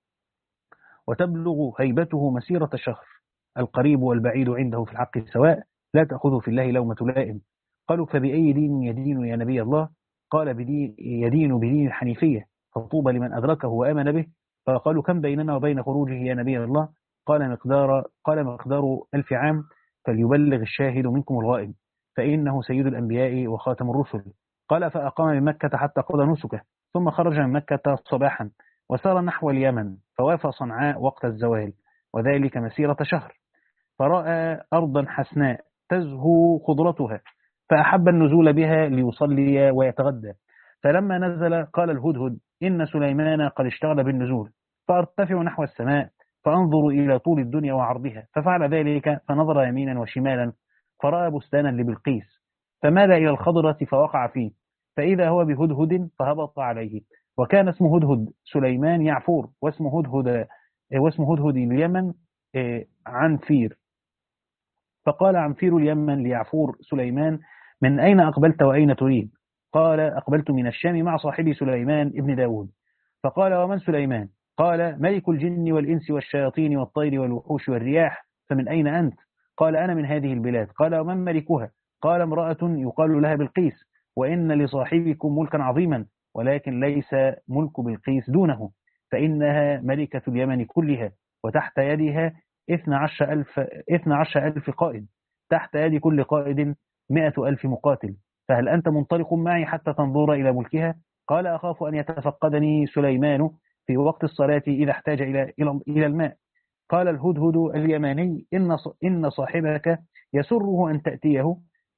وتبلغ هيبته مسيرة شهر، القريب والبعيد عنده في الحق سواء، لا تأخذه في الله لومة لائم. قالوا فبأي دين يدين يا نبي الله؟ قال بدين يدين بدين الحنيفية، فطوبى لمن أدركه وآمن به. فقالوا كم بيننا وبين خروجه يا نبي الله؟ قال مقدار قال مقدار ألف عام، فليبلغ الشاهد منكم الغائب، فإنه سيد الأنبياء وخاتم الرسل. قال فأقام من مكة حتى قضى نسكه، ثم خرج من مكة صباحا وسار نحو اليمن، فوافى صنعاء وقت الزوال، وذلك مسيرة شهر، فرأى أرضا حسناء تزهو خضرتها، فأحب النزول بها ليصلي ويتغدى. فلما نزل قال الهدهد إن سليمان قد اشتغل بالنزول، فأرتفع نحو السماء فأنظر إلى طول الدنيا وعرضها، ففعل ذلك، فنظر يمينا وشمالا فرأى بستانا لبلقيس، فمال إلى الخضرة فوقع فيه، فإذا هو بهدهد فهبط عليه. وكان اسم هدهد سليمان يعفور، واسم هدهد واسم هدهد اليمن آه، عنفير. فقال عنفير اليمن ليعفور سليمان من أين أقبلت وأين تريد؟ قال أقبلت من الشام مع صاحبي سليمان ابن داود. فقال ومن سليمان؟ قال ملك الجن والإنس والشياطين والطير والوحوش والرياح، فمن أين أنت؟ قال أنا من هذه البلاد. قال ومن ملكها؟ قال امرأة يقال لها بلقيس، وإن لصاحبكم ملكا عظيما، ولكن ليس ملك بلقيس دونه، فإنها ملكة اليمن كلها، وتحت يدها اثنا عشر ألف اثنا عشر ألف قائد، تحت يد كل قائد مئة ألف مقاتل، فهل أنت منطلق معي حتى تنظر إلى ملكها؟ قال أخاف أن يتفقدني سليمان في وقت الصلاة إذا احتاج إلى إلى إلى الماء. قال الهدهد اليماني إن إن صاحبك يسره أن تأتيه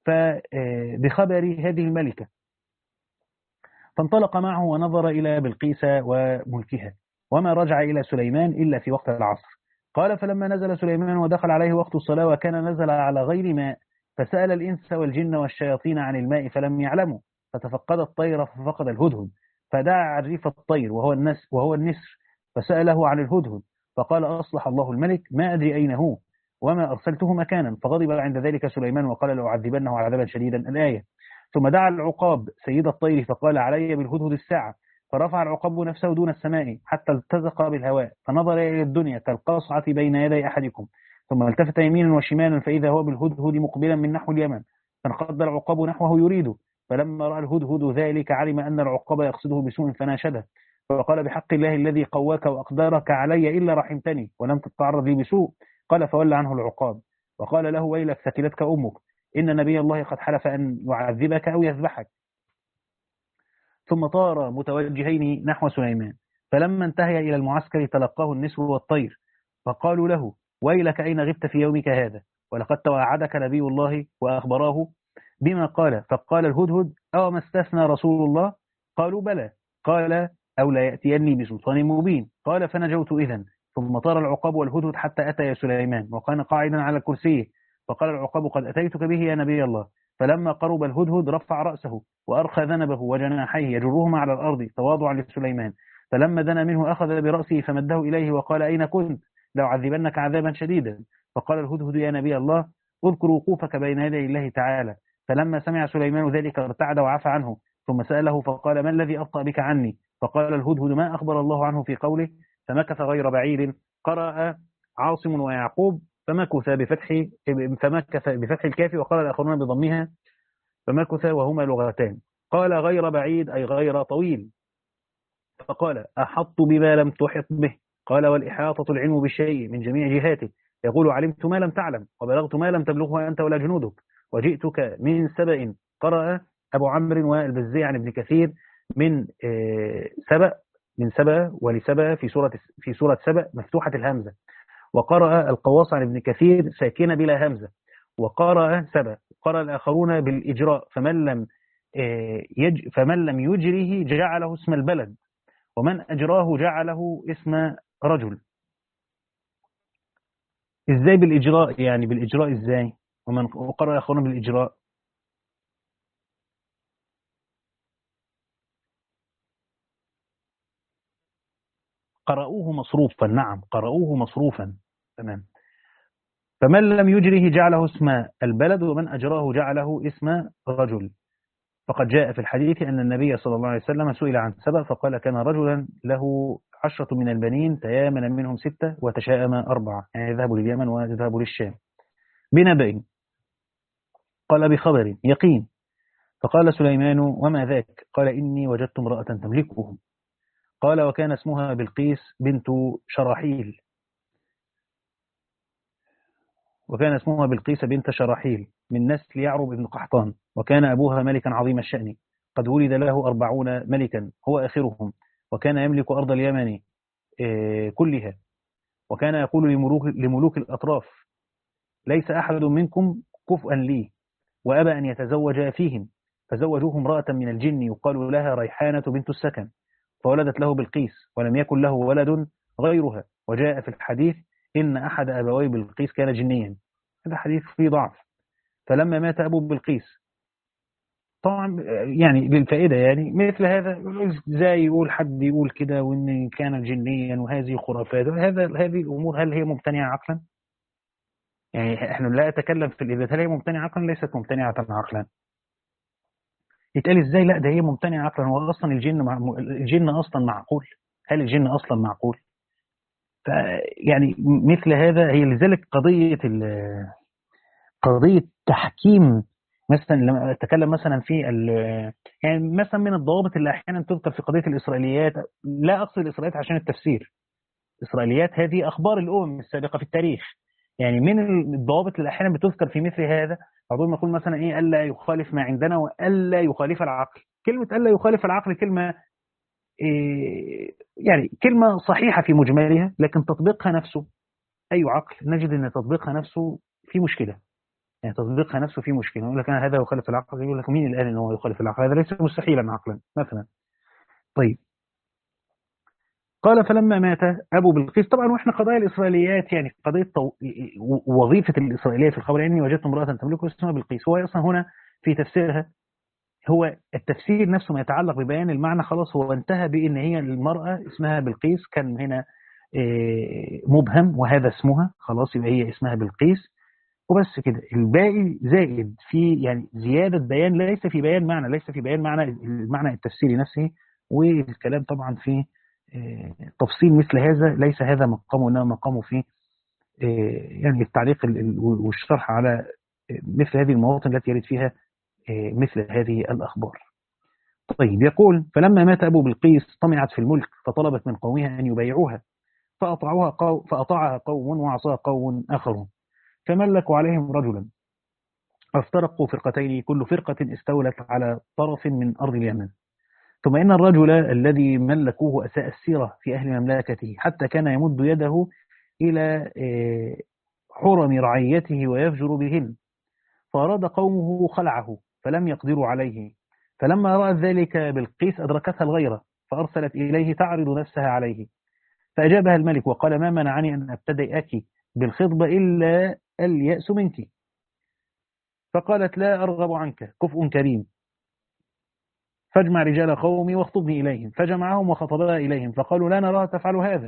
فبخبر هذه الملكة. فانطلق معه ونظر إلى بلقيس وملكها، وما رجع إلى سليمان إلا في وقت العصر. قال فلما نزل سليمان ودخل عليه وقت الصلاة وكان نزل على غير ماء، فسأل الإنس والجن والشياطين عن الماء فلم يعلموا، فتفقد الطير ففقد الهدهد، فدعا عريف الطير وهو النس وهو النسر، فسأله عن الهدهد، فقال أصلح الله الملك ما أدري أين هو وما أرسلته مكانا. فغضب عند ذلك سليمان وقال لأعذبنه عذابا شديدا الآية. ثم دعا العقاب سيد الطير فقال علي بالهدهد الساعة، فرفع العقاب نفسه دون السماء حتى التزق بالهواء، فنظر إلى الدنيا كالقصعة بين يدي أحدكم، ثم التفت يمينا وشمالا فإذا هو بالهدهد مقبلا من نحو اليمن، فانقض العقاب نحوه يريده، فلما رأى الهدهد ذلك علم أن العقاب يقصده بسوء فناشده، فقال بحق الله الذي قواك وأقدرك علي إلا رحمتني ولم تتعرض لي بسوء. قال فولى عنه العقاب وقال له ويلك ثكلتك أمك، إن نبي الله قد حلف أن يعذبك أو يذبحك. ثم طار متوجهين نحو سليمان، فلما انتهي إلى المعسكر تلقاه النسر والطير، فقالوا له ويلك أين غبت في يومك هذا؟ ولقد توعدك نبي الله وأخبراه بما قال. فقال الهدهد أو ما استثنى رسول الله؟ قالوا بلى. قال أو لا يأتيني بسلطان مبين. قال فنجوت إذن. ثم طار العقاب والهدهد حتى أتى يا سليمان وكان قاعدا على الكرسي، فقال العقاب قد أتيتك به يا نبي الله. فلما قرب الهدهد رفع رأسه وأرخى ذنبه وجناحيه يجرهما على الأرض تواضعا لسليمان، فلما دنا منه أخذ برأسه فمده إليه وقال أين كنت؟ لأعذبنك عذابا شديدا. فقال الهدهد يا نبي الله اذكر وقوفك بين يدي الله تعالى. فلما سمع سليمان ذلك ارتعد وعفى عنه، ثم سأله فقال ما الذي أبطأ بك عني؟ فقال الهدهد ما أخبر الله عنه في قوله فمكث غير بعيد. قرأ عاصم ويعقوب فمكث بفتح فمكث بفتح الكاف، وقال الآخرون بضمها فمكث، وهما لغتان. قال غير بعيد أي غير طويل. فقال أحط بما لم تحط به. قال والإحاطة العلم بالشيء من جميع جهاته، يقول علمت ما لم تعلم وبلغت ما لم تبلغه أنت ولا جنودك وجئتك من سبأ. قرأ أبو عمرو والبزي عن ابن كثير من سبأ من سبأ ولسبأ في سورة في سورة سبأ مفتوحة الهمزة. وقرأ القواص عن ابن كثير ساكنة بلا همزة. وقرأ سبأ. قرأ الآخرون بالإجراء فمن لم يج فمن لم يجره جعله اسم البلد، ومن أجراه جعله اسم رجل. إزاي بالإجراء؟ يعني بالإجراء إزاي؟ ومن قرأ آخرون بالإجراء. قرأوه مصروفا. نعم قرأوه مصروفا. تمام. فمن لم يجره جعله اسم البلد، ومن أجراه جعله اسم رجل. فقد جاء في الحديث أن النبي صلى الله عليه وسلم سئل عن سبأ فقال كان رجلا له عشرة من البنين تيامن منهم ستة وتشاءم أربعة، يعني يذهب لليمن ويذهب للشام بنبأ، قال بخبر يقين. فقال سليمان وما ذاك؟ قال إني وجدت امرأة تملكهم. قال وكان اسمها بلقيس بنت شراحيل، وكان اسمها بلقيس بنت شراحيل من نسل يعرب بن قحطان، وكان أبوها ملكا عظيم الشأن، قد ولد له أربعون ملكا هو آخرهم، وكان يملك أرض اليمن كلها، وكان يقول لملوك, لملوك الأطراف ليس أحد منكم كفءا لي، وأبى أن يتزوج فيهم، فزوجوه امرأة من الجن يقال لها ريحانة بنت السكن، فولدت له بلقيس ولم يكن له ولد غيرها. وجاء في الحديث إن أحد أبوي بلقيس كان جنيا، هذا حديث فيه ضعف. فلما مات أبو بلقيس، طبعا يعني للفائدة، يعني مثل هذا زي يقول حد يقول كده وإن كان جنيا وهذه خرافات، هذا هذه الأمور هل هي ممتنعة عقلا؟ يعني احنا لا أتكلم في الإثبات، هل هي ممتنعة عقلا؟ ليست ممتنعة عقلا. يتقال ازاي لا ده هي ممتنعة عقلا؟ هو أصلا الجن مع... الجن أصلا معقول؟ هل الجن أصلا معقول؟ فيعني مثل هذا هي لذلك قضية ال... قضية تحكيم. مثلا لما أتكلم مثلا في ال... يعني مثلا من الضوابط اللي أحيانا تذكر في قضية الإسرائيليات، لا أقصد الإسرائيليات عشان التفسير، الإسرائيليات هذه أخبار الأمم السابقة في التاريخ، يعني من الضوابط اللي أحيانا بتذكر في مثل هذا بعضهم يقول مثلا إيه ألا يخالف ما عندنا وألا يخالف العقل. كلمة ألا يخالف العقل كلمة إيه، يعني كلمة صحيحة في مجملها، لكن تطبيقها نفسه أي عقل نجد أن تطبيقها نفسه في مشكلة، يعني تطبيقها نفسه في مشكلة. يقول لك أنا هذا يخالف العقل، يقول لك مين اللي قال إن هو يخالف العقل؟ هذا ليس مستحيلا عقلا مثلا. طيب قال فلما مات أبو بلقيس، طبعا وإحنا قضايا الإسرائيليات يعني قضية طو... وظيفة الإسرائيلية في الخبر إني وجدت امرأة تملك اسمها بلقيس، هو أصلا هنا في تفسيرها هو التفسير نفسه ما يتعلق ببيان المعنى خلاص هو انتهى بأن هي المرأة اسمها بلقيس، كان هنا مبهم وهذا اسمها خلاص يبقى هي اسمها بلقيس وبس كده. الباقي زائد في يعني زيادة بيان، ليس في بيان معنى، ليس في بيان معنى المعنى التفسيري نفسه، والكلام طبعا في تفصيل مثل هذا ليس هذا مقامه، إنما مقامه في يعني التعليق والشرح على مثل هذه المواطن التي يرد فيها مثل هذه الأخبار. طيب يقول فلما مات أبو بلقيس طمعت في الملك فطلبت من قومها أن يبايعوها، فأطاعوها قو فأطاعها قوم وعصاها قوم آخرون، فملكوا عليهم رجلا، فافترقوا فرقتين كل فرقة استولت على طرف من أرض اليمن. ثم إن الرجل الذي ملكوه أساء السيرة في أهل مملكته حتى كان يمد يده إلى حرم رعيته ويفجر بهن، فأراد قومه خلعه فلم يقدروا عليه. فلما رأت ذلك بلقيس أدركتها الغيرة فأرسلت إليه تعرض نفسها عليه، فأجابها الملك وقال ما منعني أن أبتدئك بالخطبة إلا اليأس منك. فقالت لا أرغب عنك كفء كريم، فاجمع رجال قومي واخطبني إليهم. فجمعهم وخطبها إليهم فقالوا لا نراها تفعل هذا،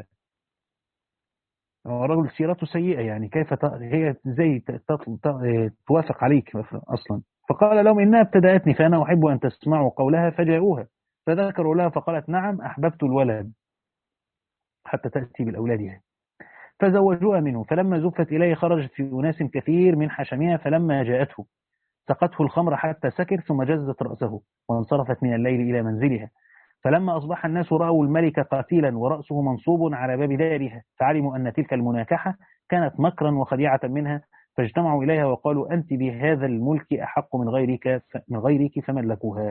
رجل سيرته سيئة، يعني كيف ت... هي زي ت... ت... ت... توافق عليك أصلا. فقال لهم إنها ابتدأتني فأنا أحب أن تسمعوا قولها، فجاءوها فذكروا لها فقالت نعم أحببت الولد حتى تأتي بالأولاد، فزوجوها منه. فلما زفت إليه خرجت في أناس كثير من حشمها، فلما جاءته سقته الخمر حتى سكر ثم جزت رأسه وانصرفت من الليل إلى منزلها. فلما أصبح الناس رأوا الملك قاتلا ورأسه منصوب على باب دارها، فعلموا أن تلك المناكحة كانت مكرا وخديعة منها، فاجتمعوا إليها وقالوا أنت بهذا الملك أحق من غيرك من غيرك فملكوها.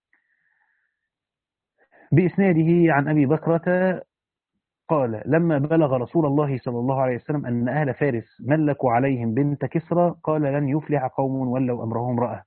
بإسناده عن أبي بكرة قال لما بلغ رسول الله صلى الله عليه وسلم أن أهل فارس ملكوا عليهم بنت كسرى قال لن يفلح قوم ولوا أمرهم امرأة.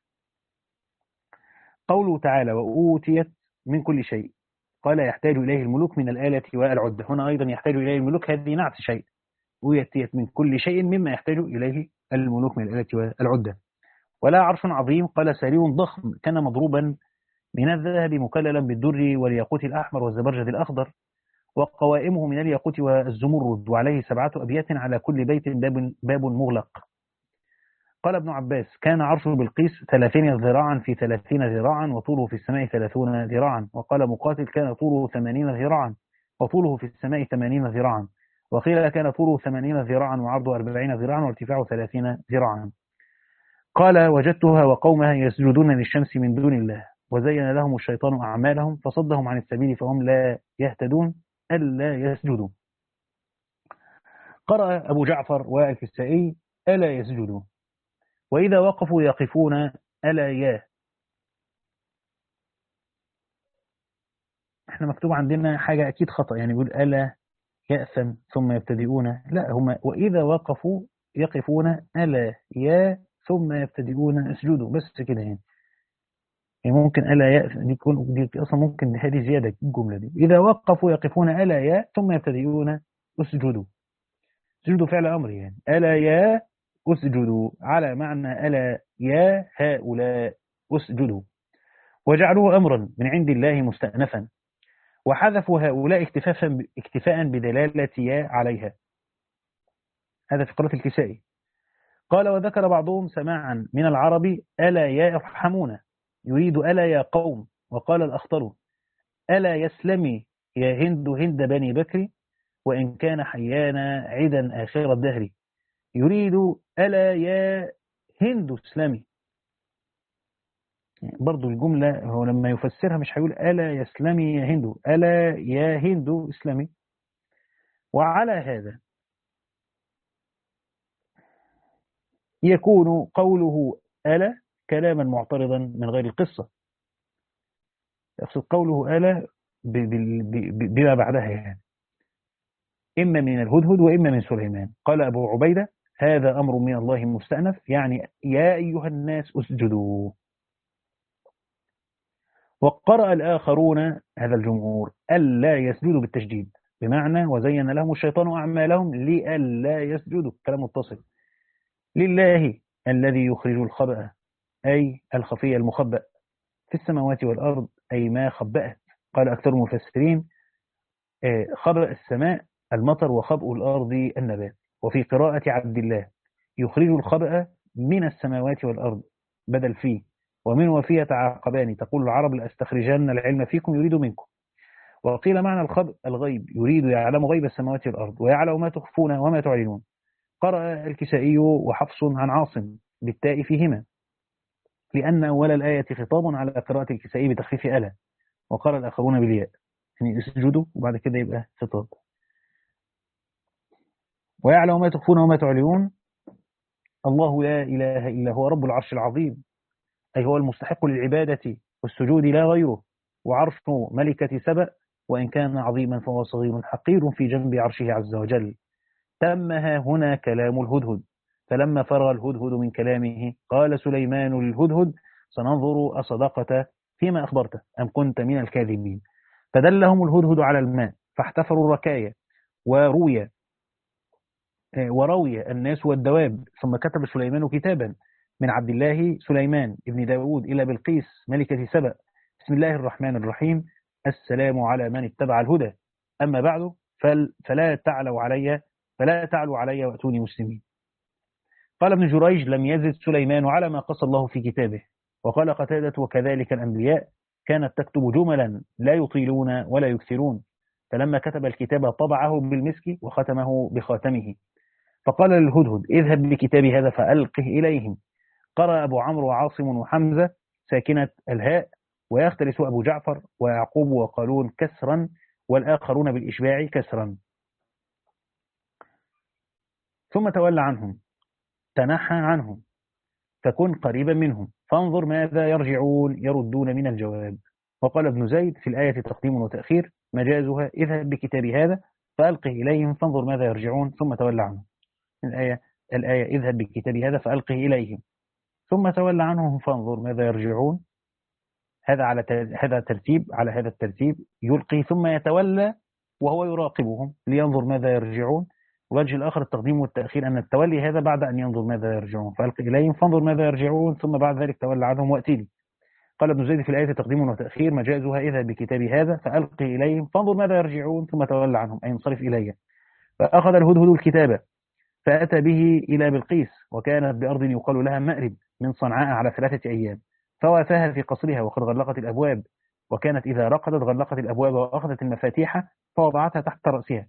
قوله تعالى وأوتيت من كل شيء، قال يحتاج إليه الملوك من الآلة والعدة، هنا أيضا يحتاج إليه الملوك، هذه نعت شيء، ويأتيت من كل شيء مما يحتاج إليه الملوك من الآلة والعدة. ولا عرش عظيم، قال سرير ضخم كان مضروبا من الذهب مكللا بالدر والياقوت الأحمر والزبرجد الأخضر، وقوائمه من الياقوت والزمرد، وعليه سبعة أبيات على كل بيت باب, باب مغلق. قال ابن عباس: كان عرش بلقيس ثلاثين ذراعا في ثلاثين ذراعا، وطوله في السماء ثلاثون ذراعا. وقال مقاتل: كان طوله ثمانين ذراعا، وطوله في السماء ثمانين ذراعا. وقيل: كان طوله ثمانين ذراعا، وعرضه أربعين ذراعا، وارتفاعه ثلاثين ذراعا. قال: وجدتها وقومها يسجدون للشمس من دون الله، وزين لهم الشيطان أعمالهم فصدهم عن السبيل فهم لا يهتدون ألا يسجدوا. قرأ أبو جعفر والكسائي: ألا يسجدوا. وإذا وقفوا يقفون ألا يا. احنا مكتوب عندنا حاجة أكيد خطأ، يعني بيقول ألا يأثم ثم يبتدئون، لا، هم وإذا وقفوا يقفون ألا يا ثم يبتدئون اسجدوا، بس كده يعني. يعني ممكن ألا يأثم دي تكون دي أصلا ممكن هذه زيادة الجملة دي. إذا وقفوا يقفون ألا يا ثم يبتدئون اسجدوا. اسجدوا فعل أمر، يعني ألا يا اسجدوا على معنى ألا يا هؤلاء اسجدوا، وجعلوه أمرا من عند الله مستأنفا، وحذفوا هؤلاء اكتفاء اكتفاء بدلالة يا عليها. هذا في قراءة الكسائي. قال: وذكر بعضهم سماعا من العرب ألا يا ارحمونا، يريد ألا يا قوم. وقال الأخطل: ألا يسلمي يا هند هند بني بكر، وإن كان حيانا عدا آخر الدهر، يريد ألا يا هند اسلمي. يعني برضو الجملة هو لما يفسرها مش هيقول ألا يسلمي يا هند، ألا يا هند اسلمي. وعلى هذا يكون قوله ألا كلاما معترضا من غير القصة. يقصد قوله ألا بما بعدها، يعني إما من الهدهد وإما من سليمان. قال أبو عبيدة: هذا أمر من الله مستأنف، يعني يا أيها الناس اسجدوا. وقرأ الآخرون هذا الجمهور ألا يسجدوا بالتشديد، بمعنى وزين لهم الشيطان أعمالهم لألا يسجدوا، كلام متصل. لله الذي يخرج الخبأ، أي الخفي المخبأ، في السماوات والأرض، أي ما خبأت. قال أكثر المفسرين: خبأ السماء المطر، وخبأ الأرض النبات. وفي قراءة عبد الله: يخرج الخبأ من السماوات والأرض، بدل فيه، ومن وفيه تعاقبان، تقول العرب: لأستخرجن العلم فيكم يريد منكم. وقيل معنى الخبأ الغيب، يريد يعلم غيب السماوات والأرض، ويعلم ما تخفون وما تعلنون. قرأ الكسائي وحفص عن عاصم بالتاء فيهما، لأن أول الآية خطاب على قراءة الكسائي بتخفيف ألا، وقال الآخرون بالياء، يعني اسجدوا وبعد كده يبقى خطاب. ويعلم ما تخفون وما تعلنون. الله لا إله إلا هو رب العرش العظيم، أي هو المستحق للعبادة والسجود لا غيره. وعرش ملكة سبأ، وإن كان عظيما فهو صغير حقير في جنب عرشه عز وجل. تمها هنا كلام الهدهد. فلما فرغ الهدهد من كلامه قال سليمان للهدهد: سننظر أصدقت فيما أخبرته أم كنت من الكاذبين. فدلهم الهدهد على الماء فاحتفروا الركاية، وروي وروي الناس والدواب. ثم كتب سليمان كتابا من عبد الله سليمان ابن داود إلى بلقيس ملكة سبأ: بسم الله الرحمن الرحيم، السلام على من اتبع الهدى، أما بعد فل فلا تعلوا علي فلا تعلوا علي وأتوني مسلمين. قال ابن جريج: لم يزد سليمان على ما قص الله في كتابه. وقال قتادة: وكذلك الأنبياء كانت تكتب جملا لا يطيلون ولا يكثرون. فلما كتب الكتاب طبعه بالمسك وختمه بخاتمه. فقال للهدهد: اذهب بكتابي هذا فألقه إليهم. قرأ أبو عمرو وعاصم وحمزة ساكنة الهاء، ويختلس أبو جعفر ويعقوب وقالون كسرا، والآخرون بالإشباع كسرا. ثم تولى عنهم، تنحى عنهم، فكن قريبا منهم، فانظر ماذا يرجعون يردون من الجواب. وقال ابن زيد في الآية تقديم وتأخير، مجازها اذهب بكتابي هذا فألقه إليهم فانظر ماذا يرجعون ثم تولى عنهم. الآية الآية اذهب بكتابي هذا فألقه إليهم ثم تولى عنهم فانظر ماذا يرجعون. هذا على هذا ترتيب على هذا الترتيب، يلقي ثم يتولى وهو يراقبهم لينظر ماذا يرجعون. والوجه الآخر التقديم والتأخير، أن التولي هذا بعد أن ينظر ماذا يرجعون، فألقي إليهم فانظر ماذا يرجعون ثم بعد ذلك تولى عنهم وأتيني. قال ابن زيد في الآية تقديم وتأخير مجازها إذا بكتابي هذا فألقي إليهم فانظر ماذا يرجعون ثم تولى عنهم أي انصرف إلي. فأخذ الهدهد الكتاب فأتى به إلى بلقيس وكانت بأرض يقال لها مأرب من صنعاء على ثلاثة أيام، فوافاها في قصرها وقد غلقت الأبواب، وكانت إذا رقدت غلقت الأبواب وأخذت المفاتيح فوضعتها تحت رأسها.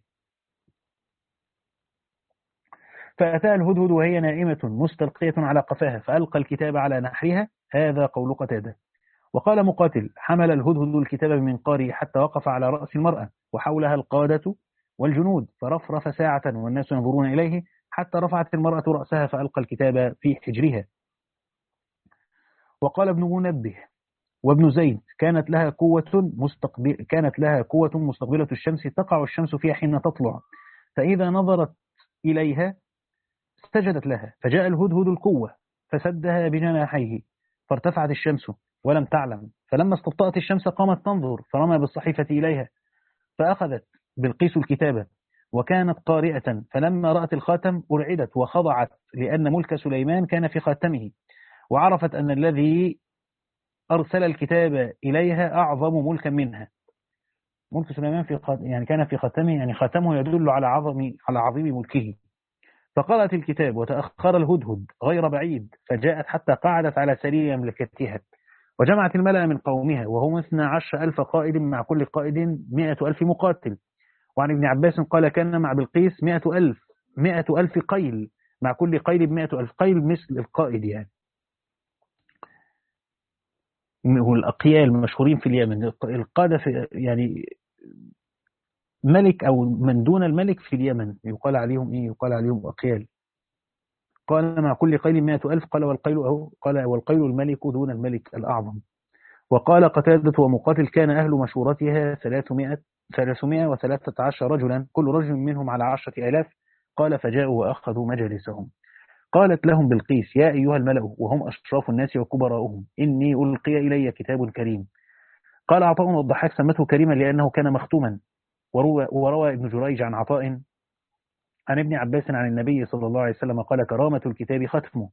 فأتاها الهدهد وهي نائمة مستلقية على قفاها فألقى الكتاب على نحرها. هذا قول قتادة. وقال مقاتل حمل الهدهد الكتاب من قارئ حتى وقف على رأس المرأة وحولها القادة والجنود فرفرف ساعة والناس ينظرون إليه حتى رفعت المرأة رأسها فألقى الكتاب في حجرها. وقال ابن منبه وابن زيد كانت لها قوة مستقبل كانت لها قوة مستقبلة الشمس تقع الشمس فيها حين تطلع، فإذا نظرت إليها سجدت لها، فجاء الهدهد القوة فسدها بجناحيه فارتفعت الشمس ولم تعلم، فلما استبطأت الشمس قامت تنظر فرمى بالصحيفة إليها فأخذت بلقيس الكتابة وكانت قارئة، فلما رأت الخاتم أرعدت وخضعت لأن ملك سليمان كان في خاتمه، وعرفت أن الذي أرسل الكتاب إليها أعظم ملكا منها. ملك سليمان في خاتم يعني كان في خاتمه، يعني خاتمه يدل على عظم على عظيم ملكه. فقرأت الكتاب وتأخر الهدهد غير بعيد فجاءت حتى قعدت على سرير مملكتها وجمعت الملأ من قومها وهم اثنا عشر ألف قائد مع كل قائد مئة ألف مقاتل. وعن ابن عباس قال كان مع بلقيس مئة ألف مئة ألف قيل مع كل قيل بمئة ألف قيل مثل القائد يعني. والأقيال مشهورين في اليمن القادة في يعني ملك أو من دون الملك في اليمن يقال عليهم إيه يقال عليهم أقيال. قال مع كل قيل مئة ألف قال والقيل أهو قال والقيل الملك دون الملك الأعظم. وقال قتادة ومقاتل كان أهل مشورتها ثلاثمائة ثلاثمائة وثلاثة عشر رجلا كل رجل منهم على عشرة آلاف. قال فجاءوا وأخذوا مجالسهم. قالت لهم بلقيس يا أيها الملأ وهم أشراف الناس وكبراؤهم إني ألقي إلي كتاب كريم. قال عطاء والضحاك سمته كريما لأنه كان مختوما. وروى, وروى ابن جريج عن عطاء عن ابن عباس عن النبي صلى الله عليه وسلم قال كرامة الكتاب ختمه،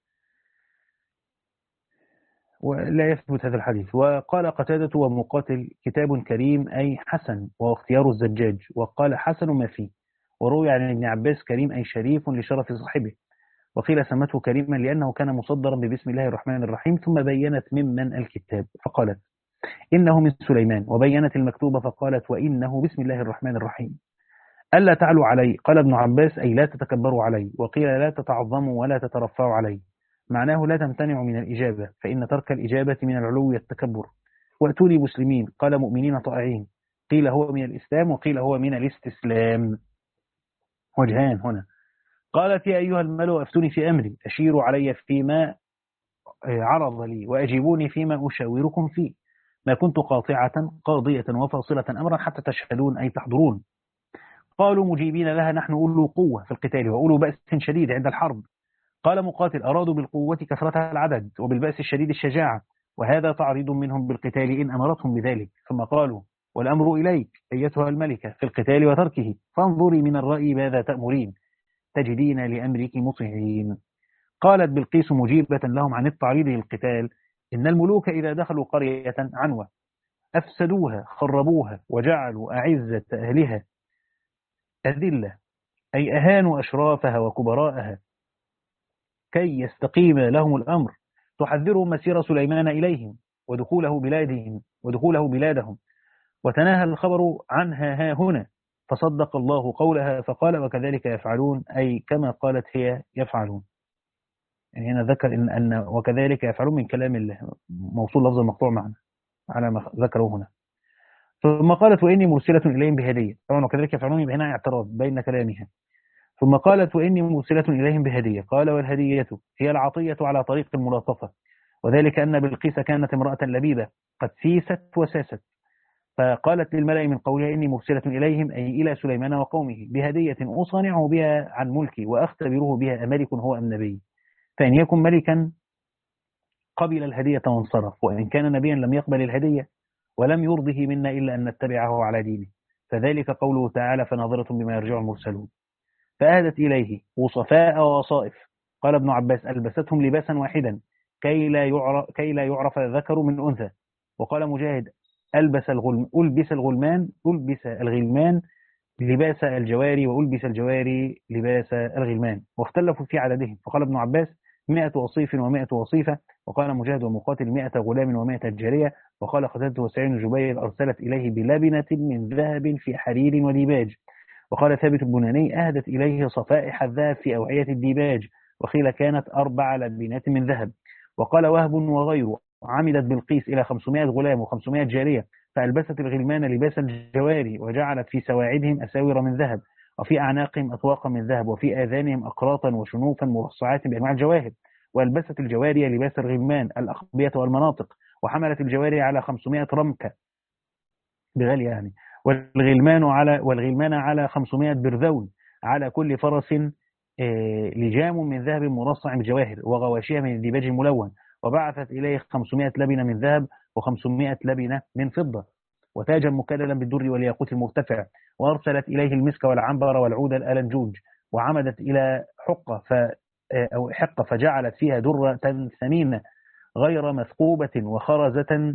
ولا يثبت هذا الحديث. وقال قتادة ومقاتل كتاب كريم أي حسن وهو اختيار الزجاج، وقال حسن ما فيه. وروي عن ابن عباس كريم أي شريف لشرف صاحبه، وقيل سمته كريما لأنه كان مصدرا ببسم الله الرحمن الرحيم. ثم بينت ممن الكتاب فقالت إنه من سليمان، وبينت المكتوب فقالت وإنه بسم الله الرحمن الرحيم. ألا تعلوا علي قال ابن عباس أي لا تتكبروا علي، وقيل لا تتعظموا ولا تترفعوا علي معناه لا تمتنعوا من الإجابة فإن ترك الإجابة من العلو التكبر. وأتوني مسلمين قال مؤمنين طائعين، قيل هو من الإسلام وقيل هو من الاستسلام. وجهان هنا. قالت يا أيها الملأ أفتوني في أمري أشيروا علي فيما عرض لي وأجيبوني فيما أشاوركم فيه، ما كنت قاطعة قاضية وفاصلة أمرا حتى تشهدون أي تحضرون. قالوا مجيبين لها نحن أولو قوة في القتال وأولو بأس شديد عند الحرب. قال مقاتل أرادوا بالقوة كثرة العدد وبالبأس الشديد الشجاعة، وهذا تعريض منهم بالقتال إن أمرتهم بذلك. ثم قالوا والأمر إليك أيتها الملكة في القتال وتركه، فانظري من الرأي ماذا تأمرين تجدين لأمرك مطيعين. قالت بلقيس مجيبة لهم عن التعريض للقتال إن الملوك إذا دخلوا قرية عنوة أفسدوها خربوها وجعلوا أعزة أهلها أذلة، أي أهانوا أشرافها وكبراءها كي يستقيم لهم الأمر. تحذرهم مسير سليمان إليهم ودخوله بلادهم ودخوله بلادهم، وتناهى الخبر عنها ها هنا، فصدق الله قولها فقال وكذلك يفعلون أي كما قالت هي يفعلون. يعني هنا ذكر إن, أن وكذلك يفعلون من كلام الله موصول لفظ المقطوع معنا على ما ذكره هنا. ثم قالت وإني مرسلة إليهم بهدية، طبعا وكذلك يفعلون هنا اعتراض بين كلامها. ثم قالت وإني مرسلة إليهم بهدية، قال والهدية هي العطية على طريق الملاطفة، وذلك أن بلقيس كانت امرأة لبيبة قد سيست وساست، فقالت للملأ من قولها إني مرسلة إليهم أي إلى سليمان وقومه بهدية أصانعه بها عن ملكي وأختبره بها أملك هو أم نبي، فإن يكن ملكا قبل الهدية وانصرف، وإن كان نبيا لم يقبل الهدية ولم يرضه منا إلا أن نتبعه على دينه، فذلك قوله تعالى فناظرة بما يرجع المرسلون. فأهدت إليه وصفاء ووصائف. قال ابن عباس ألبستهم لباسا واحدا كي لا يعرف, كي لا يعرف ذكر من أنثى. وقال مجاهد ألبس الغلم ألبس الغلمان ألبس الغلمان لباس الجواري وألبس الجواري لباس الغلمان، واختلفوا في عددهم. فقال ابن عباس مئة وصيف ومئة وصيفة، وقال مجاهد ومقاتل مئة غلام ومئة جارية، وقال قتادة وسعيد بن جبير أرسلت إليه بلبنة من ذهب في حرير وديباج، وقال ثابت البناني أهدت إليه صفائح الذهب في أوعية الديباج، وقيل كانت أربع لبنات من ذهب. وقال وهب وغيره عمدت بلقيس إلى خمسمائة غلام وخمسمائة جارية، فألبست الغلمان لباس الجواري، وجعلت في سواعدهم أساور من ذهب، وفي أعناقهم أطواقا من ذهب، وفي آذانهم أقراطا وشنوفا مرصعات بأنواع الجواهر. وألبست الجواري لباس الغلمان الأقبية والمناطق، وحملت الجواري على خمسمائة رمكة بغالي يعني، والغلمان على والغلمان على خمسمائة برذون، على كل فرس آه، لجام من ذهب مرصع بجواهر، وغواشيها من الديباج الملون. وبعثت إليه خمسمائة لبنة من ذهب وخمسمائة لبنة من فضة، وتاجا مكللا بالدر والياقوت المرتفع. وأرسلت إليه المسك والعنبر والعود الألنجوج، وعمدت إلى حقة ف أو حقة فجعلت فيها درة ثمينة غير مثقوبة، وخرزة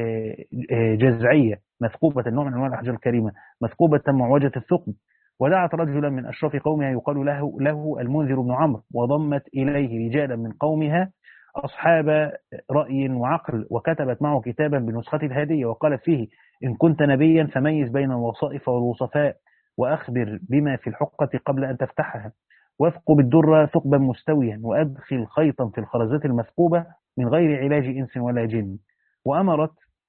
جزعية مثقوبة، نوع من أنواع الأحجار الكريمة، مثقوبة معوجة الثقب. ودعت رجلا من أشراف قومها يقال له, له المنذر بن عمرو، وضمت إليه رجالا من قومها أصحاب رأي وعقل، وكتبت معه كتابا بنسخة الهدية، وقالت فيه إن كنت نبيا فميز بين الوصائف والوصفاء، وأخبر بما في الحقة قبل أن تفتحها، واثقب الدر ثقبا مستويا، وأدخل خيطا في الخرزات المثقوبة من غير علاج إنس ولا جن. وأمرت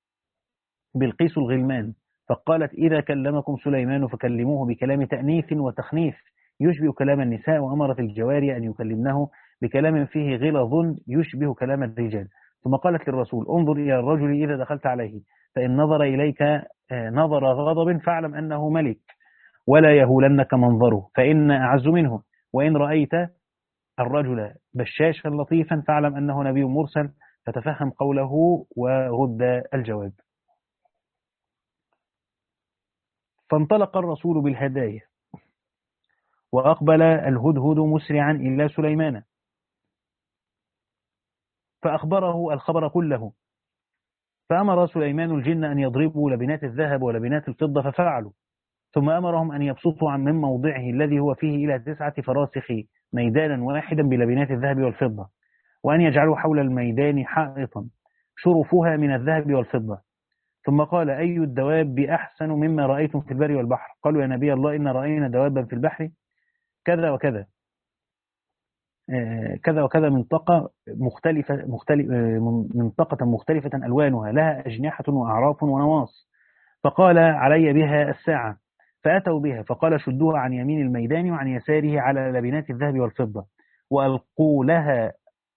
بلقيس الغلمان فقالت إذا كلمكم سليمان فكلموه بكلام تأنيث وتخنيف يشبه كلام النساء، وأمرت الجواري أن يكلمنه بكلام فيه غلظ يشبه كلام الرجال. ثم قالت للرسول انظر إلى الرجل إذا دخلت عليه، فإن نظر إليك نظر غضب فاعلم أنه ملك، ولا يهولنك منظره فإن أعز منه، وإن رأيت الرجل بشاشا لطيفا فاعلم أنه نبي مرسل، فتفهم قوله ورد الجواب. فانطلق الرسول بالهدايا، وأقبل الهدهد مسرعا إلى سليمان، فأخبره الخبر كله. فأمر سليمان الجن أن يضربوا لبنات الذهب ولبنات الفضة، ففعلوا. ثم أمرهم أن يبسطوا عن من موضعه الذي هو فيه إلى تسعة فراسخ ميدانا واحدا بلبنات الذهب والفضة، وأن يجعلوا حول الميدان حائطا شرفها من الذهب والفضة. ثم قال أي الدواب أحسن مما رأيتم في البر والبحر؟ قالوا يا نبي الله إن رأينا دوابا في البحر كذا وكذا كذا وكذا منطقة مختلفة مختلف منطقة مختلفة ألوانها لها أجنحة وأعراف ونواص. فقال علي بها الساعة، فأتوا بها فقال شدوها عن يمين الميدان وعن يساره على لبنات الذهب والفضة، وألقوا لها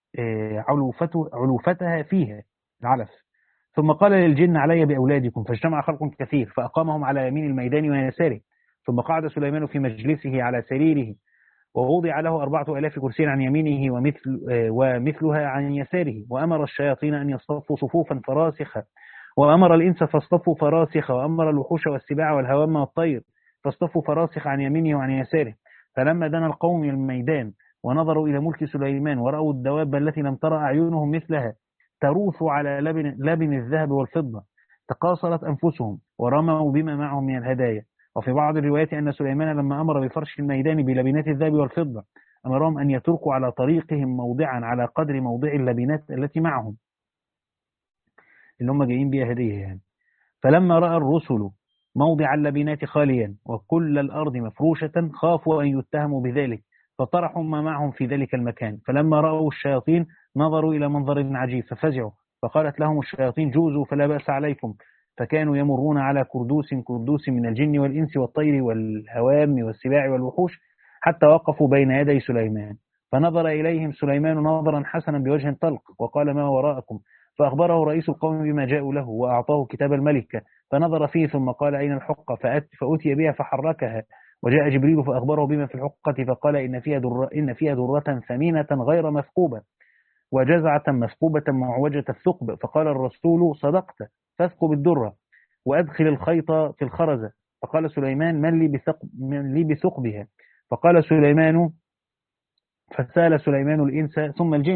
علوفتها فيها العلف. ثم قال للجن علي بأولادكم، فاجتمع خلق كثير فأقامهم على يمين الميدان ويساره. ثم قعد سليمان في مجلسه على سريره، ووضع له أربعة ألاف كرسي عن يمينه ومثل ومثلها عن يساره. وأمر الشياطين أن يصطفوا صفوفا فراسخة، وأمر الإنس فاصطفوا فراسخة، وأمر الوحوش والسباع والهوام والطير فاصطفوا فراسخ عن يمينه وعن يساره. فلما دنا القوم من الميدان ونظروا إلى ملك سليمان ورأوا الدواب التي لم ترى أعينهم مثلها تروث على لبن, لبن الذهب والفضة، تقاصرت أنفسهم ورموا بما معهم من الهدايا. وفي بعض الروايات أن سليمان لما أمر بفرش الميدان بلبنات الذهب والفضة أمرهم أن يتركوا على طريقهم موضعا على قدر موضع اللبنات التي معهم اللي هم جايين بها هدية يعني. فلما رأى الرسل موضع اللبنات خاليا وكل الأرض مفروشة خافوا أن يتهموا بذلك، فطرحوا ما معهم في ذلك المكان. فلما رأوا الشياطين نظروا إلى منظر عجيب ففزعوا، فقالت لهم الشياطين جوزوا فلا بأس عليكم. فكانوا يمرون على كردوس كردوس من الجن والإنس والطير والهوام والسباع والوحوش، حتى وقفوا بين يدي سليمان. فنظر إليهم سليمان نظرا حسنا بوجه طلق، وقال ما وراءكم؟ فأخبره رئيس القوم بما جاءوا له، وأعطاه كتاب الملكة، فنظر فيه ثم قال أين الحقة؟ فأتي بها فحركها. وجاء جبريل فأخبره بما في الحقة، فقال إن فيها در إن فيها درة ثمينة غير مثقوبة، وجزعة مثقوبة معوجة الثقب. فقال الرسول صدقت، فاثقب الدرة وأدخل الخيط في الخرزة. فقال سليمان من لي بثقب من لي بثقبها؟ فقال سليمان فسأل سليمان الإنس ثم الجن،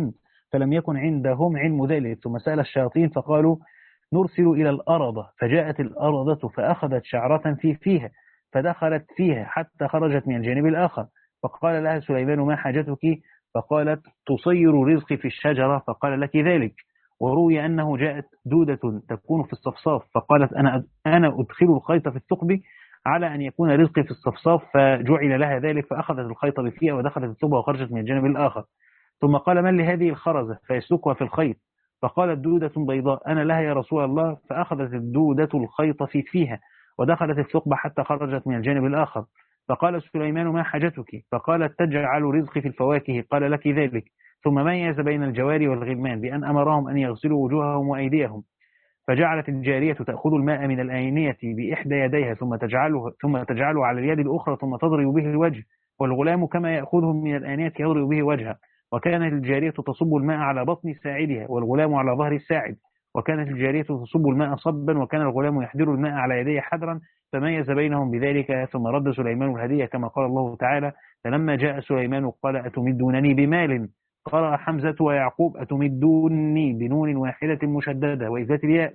فلم يكن عندهم علم ذلك، ثم سأل الشياطين فقالوا نرسل إلى الأرضة، فجاءت الأرضة فأخذت شعرة في فيها فدخلت فيها حتى خرجت من الجانب الآخر، فقال لها سليمان ما حاجتك؟ فقالت تصير رزقي في الشجرة، فقال لك ذلك. وروي أنه جاءت دودة تكون في الصفصاف فقالت أنا أنا أدخل الخيط في الثقب على أن يكون رزقي في الصفصاف، فجعل لها ذلك فأخذت الخيط بفيها ودخلت الثقب وخرجت من الجانب الآخر. ثم قال من لهذه الخرزة فيسلكها في الخيط؟ فقالت دودة بيضاء أنا لها يا رسول الله، فأخذت الدودة الخيط في فيها ودخلت الثقب حتى خرجت من الجانب الآخر. فقال سليمان ما حاجتك؟ فقالت تجعل رزقي في الفواكه، قال لك ذلك. ثم ميز بين الجواري والغلمان بأن أمرهم أن يغسلوا وجوههم وأيديهم، فجعلت الجارية تأخذ الماء من الآنية بإحدى يديها ثم تجعله ثم تجعله على اليد الأخرى ثم تضرب به الوجه، والغلام كما يأخذه من الآنية يضرب به وجهه. وكانت الجارية تصب الماء على بطن ساعدها والغلام على ظهر الساعد، وكانت الجارية تصب الماء صبا وكان الغلام يحضر الماء على يديه حدرا، فميز بينهم بذلك. ثم رد سليمان الهدية كما قال الله تعالى فلما جاء سليمان قال أتمدونني بمال؟ قرأ حمزة ويعقوب أتمدوني بنون واحدة مشددة وإذات الياء،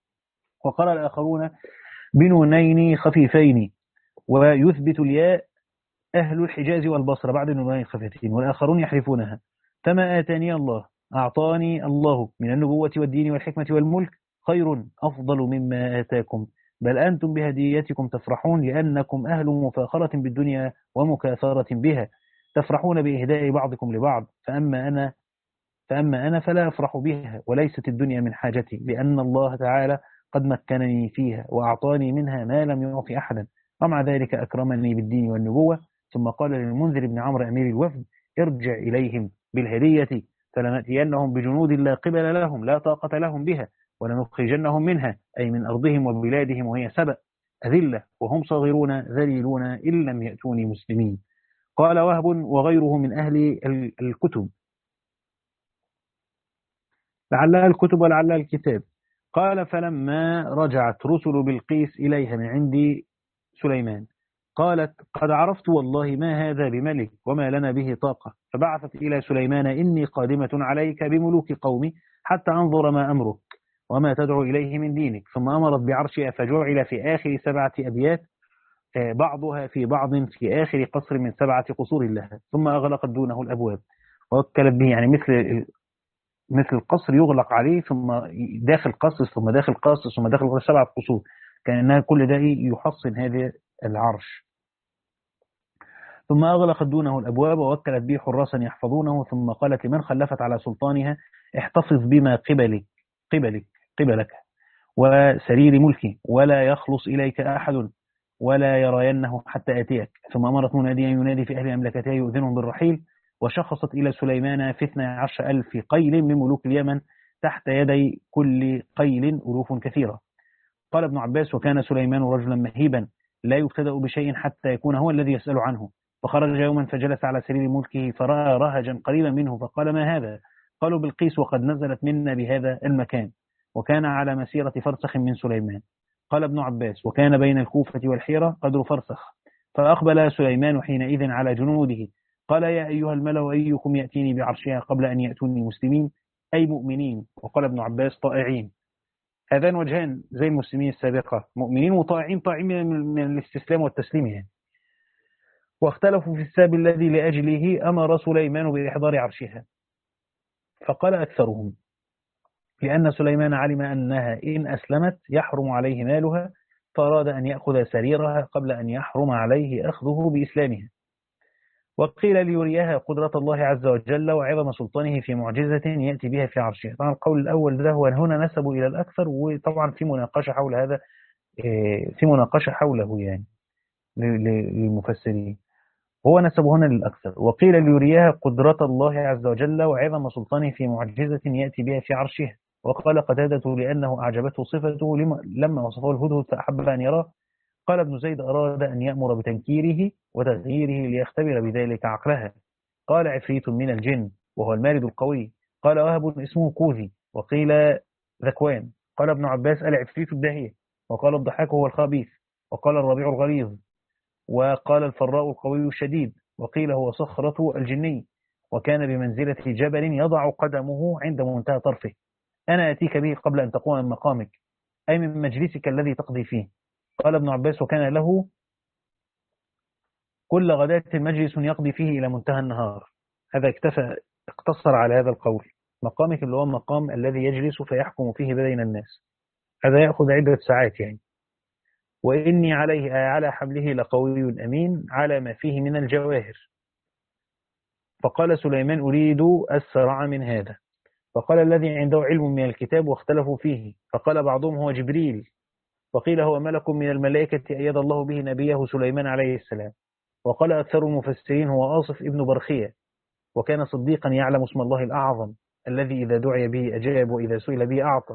وقرأ الآخرون بنونين خفيفين ويثبت الياء أهل الحجاز والبصرة بعد النونين الخفيفتين، والآخرون يحرفونها. فما آتاني الله أعطاني الله من النبوة والدين والحكمة والملك خير أفضل مما آتاكم، بل أنتم بهديتكم تفرحون لأنكم أهل مفاخرة بالدنيا ومكاثرة بها، تفرحون بإهداء بعضكم لبعض، فأما أنا فأما أنا فلا أفرح بها وليست الدنيا من حاجتي، لأن الله تعالى قد مكنني فيها وأعطاني منها ما لم يعطي أحدا، ومع ذلك أكرمني بالدين والنبوة. ثم قال للمنذر بن عمرو أمير الوفد ارجع إليهم بالهدية فلنأتينهم بجنود لا قبل لهم لا طاقة لهم بها ولنخرجنهم منها أي من أرضهم وبلادهم وهي سبأ أذلة وهم صغيرون ذليلون إن لم يأتوني مسلمين. قال وهب وغيره من أهل الكتب لعلها الكتب ولعلها الكتاب، قال فلما رجعت رسل بلقيس إليها من عند سليمان قالت قد عرفت والله ما هذا بملك وما لنا به طاقة، فبعثت إلى سليمان إني قادمة عليك بملوك قومي حتى أنظر ما أمرك وما تدعو إليه من دينك. ثم أمرت بعرشها فجعل في آخر سبعة أبيات بعضها في بعض في آخر قصر من سبعة قصور لها، ثم أغلقت دونه الأبواب ووكلت به، يعني مثل مثل القصر يغلق عليه ثم داخل قصر ثم داخل قصر ثم داخل قصر سبعة قصور، كأنها كل ده يحصن هذا العرش. ثم أغلقت دونه الأبواب ووكلت به حراسا يحفظونه، ثم قالت لمن خلفت على سلطانها احتفظ بما قبلك قبلك قبلك وسرير ملكي ولا يخلص إليك أحد ولا يرينه حتى آتيك. ثم أمرت مناديا ينادي في أهل مملكتها يؤذنهم بالرحيل، وشخصت إلى سليمان في اثني عشر ألف قيل من ملوك اليمن تحت يدي كل قيل ألوف كثيرة. قال ابن عباس وكان سليمان رجلا مهيبا لا يبتدأ بشيء حتى يكون هو الذي يسأل عنه، فخرج يوما فجلس على سرير ملكه فرأى رهجا قريبا منه فقال ما هذا؟ قالوا بلقيس وقد نزلت منا بهذا المكان، وكان على مسيرة فرسخ من سليمان. قال ابن عباس وكان بين الكوفة والحيرة قدر فرسخ، فأقبل سليمان حينئذ على جنوده قال يا أيها الملأ أيكم يأتيني بعرشها قبل أن يأتوني مسلمين أي مؤمنين، وقال ابن عباس طائعين. هذان وجهان زي المسلمين السابقة، مؤمنين وطائعين، طائعين من الاستسلام والتسليم يعني. واختلفوا في السبب الذي لأجله أمر سليمان بإحضار عرشها، فقال أكثرهم لأن سليمان علم أنها إن أسلمت يحرم عليه مالها فأراد أن يأخذ سريرها قبل أن يحرم عليه أخذه بإسلامها. وقيل ليريها قدرة الله عز وجل وعظم سلطانه في معجزة يأتي بها في عرشه. طبعا القول الأول ده هو هنا نسبه إلى الأكثر، وطبعا في مناقشة حول هذا، في مناقشة حوله يعني للمفسرين، هو نسبه هنا للأكثر. وقيل ليريها قدرة الله عز وجل وعظم سلطانه في معجزة يأتي بها في عرشه. وقال قتادة لأنه أعجبته صفته لما وصفه الهدهد فأحب أن يراه. قال ابن زيد أراد أن يأمر بتنكيره وتغييره ليختبر بذلك عقلها. قال عفريت من الجن وهو المارد القوي. قال وهب اسمه كوذي، وقيل ذكوان. قال ابن عباس العفريت الداهية، وقال الضحاك هو الخبيث، وقال الربيع الغليظ، وقال الفراء القوي الشديد، وقيل هو صخرة الجني، وكان بمنزلة جبل يضع قدمه عند منتهى طرفه. أنا أتيك به قبل أن تقوم من مقامك، أي من مجلسك الذي تقضي فيه. قال ابن عباس: وكان له كل غداة مجلس يقضي فيه إلى منتهى النهار. هذا اكتفى اقتصر على هذا القول. مقامك اللي هو المقام الذي يجلس فيحكم فيه بين الناس، هذا يأخذ عدة ساعات يعني. وإني عليه على حمله لقوي أمين على ما فيه من الجواهر. فقال سليمان: أريد أسرع من هذا. فقال الذي عنده علم من الكتاب واختلفوا فيه، فقال بعضهم هو جبريل، وقيل هو ملك من الملائكة أيد الله به نبيه سليمان عليه السلام. وقال أكثر المفسرين هو آصف ابن برخية، وكان صديقا يعلم اسم الله الأعظم الذي إذا دعي به أجاب وإذا سئل به أعطى.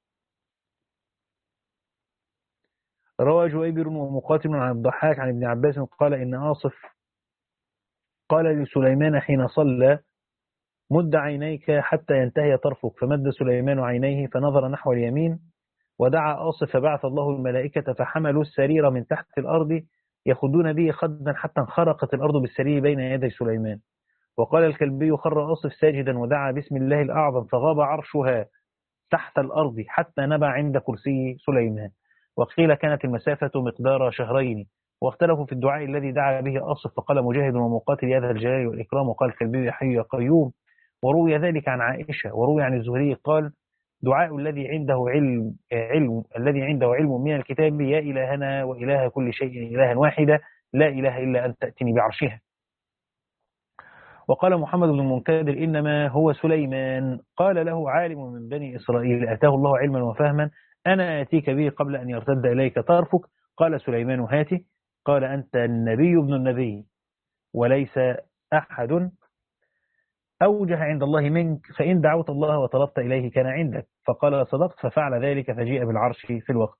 روى جويبر ومقاتل عن الضحاك عن ابن عباس قال إن آصف قال لسليمان حين صلى: مد عينيك حتى ينتهي طرفك. فمد سليمان عينيه فنظر نحو اليمين، ودعا آصف فبعث الله الملائكة فحملوا السرير من تحت الأرض يخدون به خدا حتى انخرقت الأرض بالسرير بين يدي سليمان. وقال الكلبي: خر آصف ساجدا ودعا باسم الله الأعظم فغاب عرشها تحت الأرض حتى نبع عند كرسي سليمان. وقيل كانت المسافة مقدار شهرين. واختلفوا في الدعاء الذي دعا به آصف، فقال مجاهد ومقاتل: يا ذا الجلال والإكرام. وقال الكلبي: يا حي يا قيوم. وروي ذلك عن عائشة. وروي عن الزهري قال: دعاء الذي عنده علم علم الذي عنده علم من الكتاب: يا إلهنا وإله كل شيء إلها واحدا لا إله إلا أنت تأتني بعرشها. وقال محمد بن المنكدر: إنما هو سليمان. قال له عالم من بني إسرائيل أتاه الله علما وفهما: أنا آتيك به قبل أن يرتد إليك طرفك. قال سليمان: هاتي. قال: أنت النبي ابن النبي، وليس أحد أوجه عند الله منك، فإن دعوت الله وطلبت إليه كان عندك. فقال: صدقت. ففعل ذلك فجيء بالعرش في الوقت.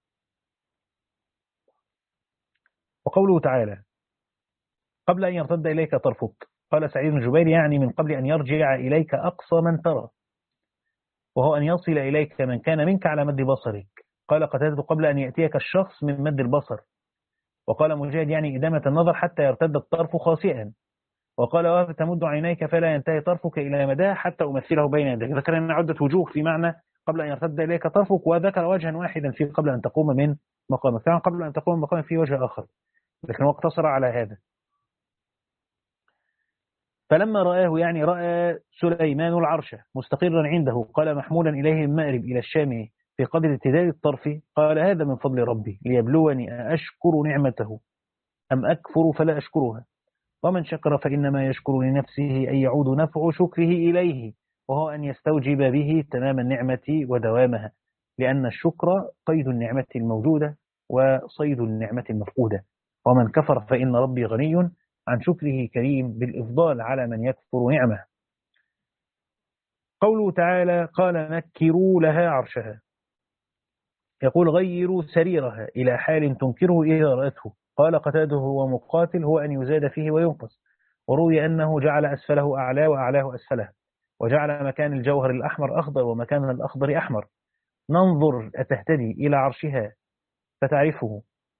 وقوله تعالى: قبل أن يرتد إليك طرفك، قال سعيد بن جبير: يعني من قبل أن يرجع إليك أقصى من ترى، وهو أن يصل إليك من كان منك على مد بصرك. قال قتادة: قبل أن يأتيك الشخص من مد البصر. وقال مجاهد: يعني إدامة النظر حتى يرتد الطرف خاسئا. وقال وهب: تمد عينيك فلا ينتهي طرفك إلى مداه حتى أمثله بين يديك. ذكر أن عدة وجوه في معنى قبل أن يرتد إليك طرفك، وذكر وجها واحدا في قبل أن تقوم من مقامك. طبعا قبل أن تقوم من مقامك في وجه آخر، لكن هو اقتصر على هذا. فلما رآه، يعني رأى سليمان العرش مستقرا عنده، قال محمولا إليه من مأرب إلى الشام في قدر ارتداد الطرف، قال: هذا من فضل ربي ليبلوني أشكر نعمته أم أكفر فلا أشكرها. ومن شكر فإنما يشكر لنفسه، أن يعود نفع شكره إليه، وهو أن يستوجب به تمام النعمة ودوامها، لأن الشكر قيد النعمة الموجودة وصيد النعمة المفقودة. ومن كفر فإن ربي غني عن شكره كريم بالإفضال على من يكفر نعمه. قوله تعالى: قال نكروا لها عرشها، يقول غيروا سريرها إلى حال تنكره إذا رأته. قال قتاده ومقاتل: هو أن يزاد فيه وينقص. وروي أنه جعل أسفله أعلى وأعلاه أسفله، وجعل مكان الجوهر الأحمر أخضر ومكان الأخضر أحمر. ننظر أتهتدي إلى عرشها فتعرفه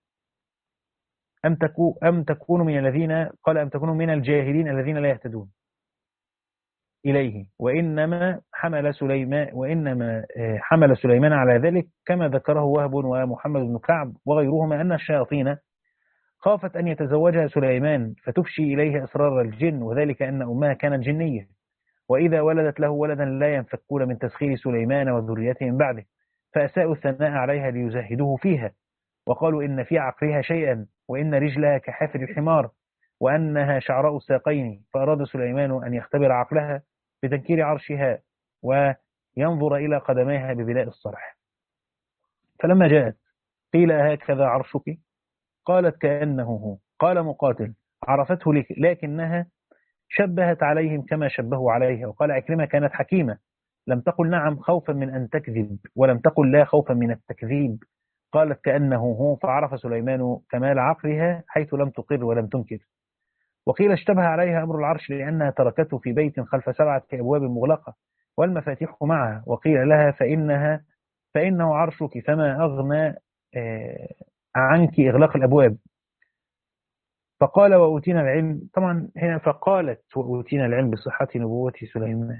أم تكون أم تكون من الذين قال أم تكونوا من الجاهلين الذين لا يهتدون إليه. وإنما حمل سليمان وإنما حمل سليمان على ذلك كما ذكره وهب ومحمد بن كعب وغيرهما، أن الشياطين خافت أن يتزوجها سليمان فتفشي إليه أسرار الجن، وذلك أن أمها كانت جنية، وإذا ولدت له ولدا لا ينفكون من تسخير سليمان وذريته من بعده، فأساءوا الثناء عليها ليزهدوه فيها، وقالوا إن في عقلها شيئا، وإن رجلها كحافر الحمار، وأنها شعراء الساقين. فأراد سليمان أن يختبر عقلها بتنكير عرشها وينظر إلى قدميها ببناء الصرح. فلما جاءت قيل: هكذا عرشك؟ قالت: كأنه هو. قال مقاتل: عرفته لكنها شبهت عليهم كما شبهوا عليها. وقال عكرمة: كانت حكيمة، لم تقل نعم خوفا من أن تكذب، ولم تقل لا خوفا من التكذيب. قالت: كأنه هو. فعرف سليمان كمال عقلها حيث لم تقر ولم تنكر. وقيل اشتبه عليها أمر العرش لأنها تركته في بيت خلف سبعة أبواب مغلقة والمفاتيح معها. وقيل لها: فإنها فإنه عرشك، فما أغنى عنك إغلاق الأبواب. فقال وأوتينا العلم، طبعا هنا فقالت وأوتينا العلم بصحة نبوة سليمان.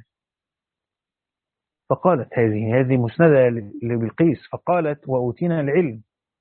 فقالت هذه هذه مسندة لبلقيس، فقالت وأوتينا العلم،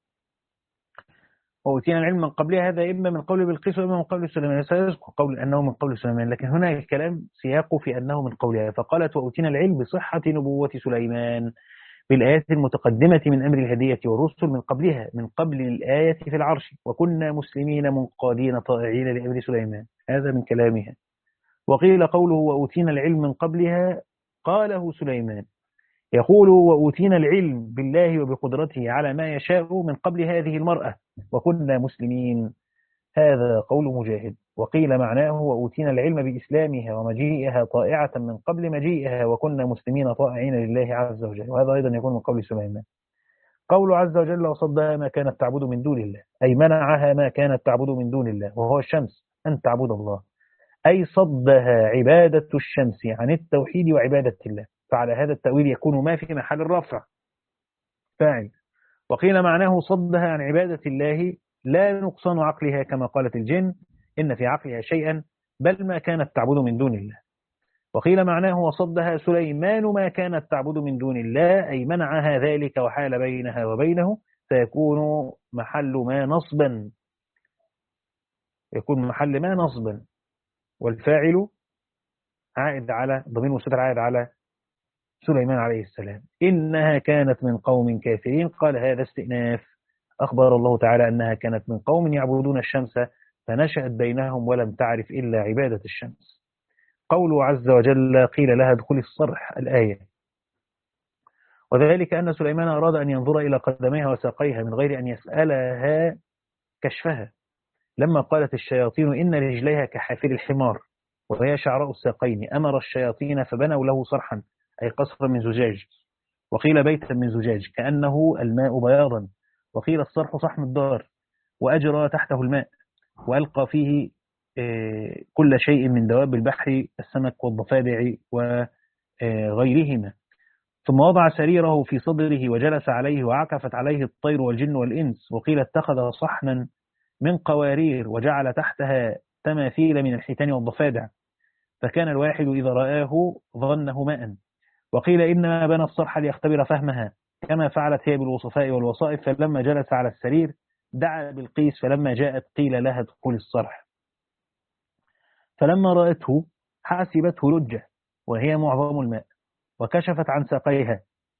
وأوتينا العلم من قبلها، هذا إما من قول بلقيس وإما من قول سليمان. سيذكر قول أنه من قول سليمان، لكن هنا الكلام سياقه في أنه من قولها. فقالت وأوتينا العلم بصحة نبوة سليمان بالآيات المتقدمة من أمر الهدية والرسل من قبلها، من قبل الآية في العرش، وكنا مسلمين منقادين طائعين لأمر سليمان. هذا من كلامها. وقيل قوله وأوتينا العلم من قبلها قاله سليمان، يقول وأوتينا العلم بالله وبقدرته على ما يشاء من قبل هذه المرأة، وكنا مسلمين. هذا قول مجاهد. وقيل معناه وأوتينا العلم بإسلامها ومجيئها طائعة من قبل مجيئها، وكنا مسلمين طائعين لله عز وجل. وهذا أيضا يكون من قول سليمان. قول عز وجل وصدها ما كانت تعبد من دون الله، أي منعها ما كانت تعبد من دون الله وهو الشمس أن تعبد الله، أي صدها عبادة الشمس عن التوحيد وعبادة الله. فعلى هذا التأويل يكون ما في محل الرفع فاعل. وقيل معناه صدها عن عبادة الله لا نقصان عقلها كما قالت الجن إن في عقلها شيئا، بل ما كانت تعبد من دون الله. وقيل معناه وصدها سليمان ما كانت تعبد من دون الله، أي منعها ذلك وحال بينها وبينه، فيكون محل ما نصبا، يكون محل ما نصبا، والفاعل عائد على ضمير مستتر عائد على سليمان عليه السلام. إنها كانت من قوم كافرين، قال هذا استئناف. أخبر الله تعالى أنها كانت من قوم يعبدون الشمس فنشأت بينهم ولم تعرف إلا عبادة الشمس. قوله عز وجل قيل لها ادخلي الصرح، الآية. وذلك أن سليمان أراد أن ينظر إلى قدميها وساقيها من غير أن يسألها كشفها، لما قالت الشياطين إن رجليها كحافر الحمار وهي شعراء الساقين، أمر الشياطين فبنوا له صرحا، أي قصرا من زجاج، وقيل بيتا من زجاج كأنه الماء بياضا، وقيل الصرح صحن الدار، وأجرى تحته الماء، وألقى فيه كل شيء من دواب البحر السمك والضفادع وغيرهما، ثم وضع سريره في صدره وجلس عليه وعكفت عليه الطير والجن والإنس. وقيل اتخذ صحنا من قوارير وجعل تحتها تماثيل من الحيتان والضفادع، فكان الواحد إذا رآه ظنه ماء. وقيل إنما بنى الصرح ليختبر فهمها كما فعلت هي بالوصفاء والوصائف، فلما جلس على السرير دعا بلقيس، فلما جاءت قيل لها ادخل الصرح، فلما رأته حاسبته لجة وهي معظم الماء، وكشفت عن ساقيها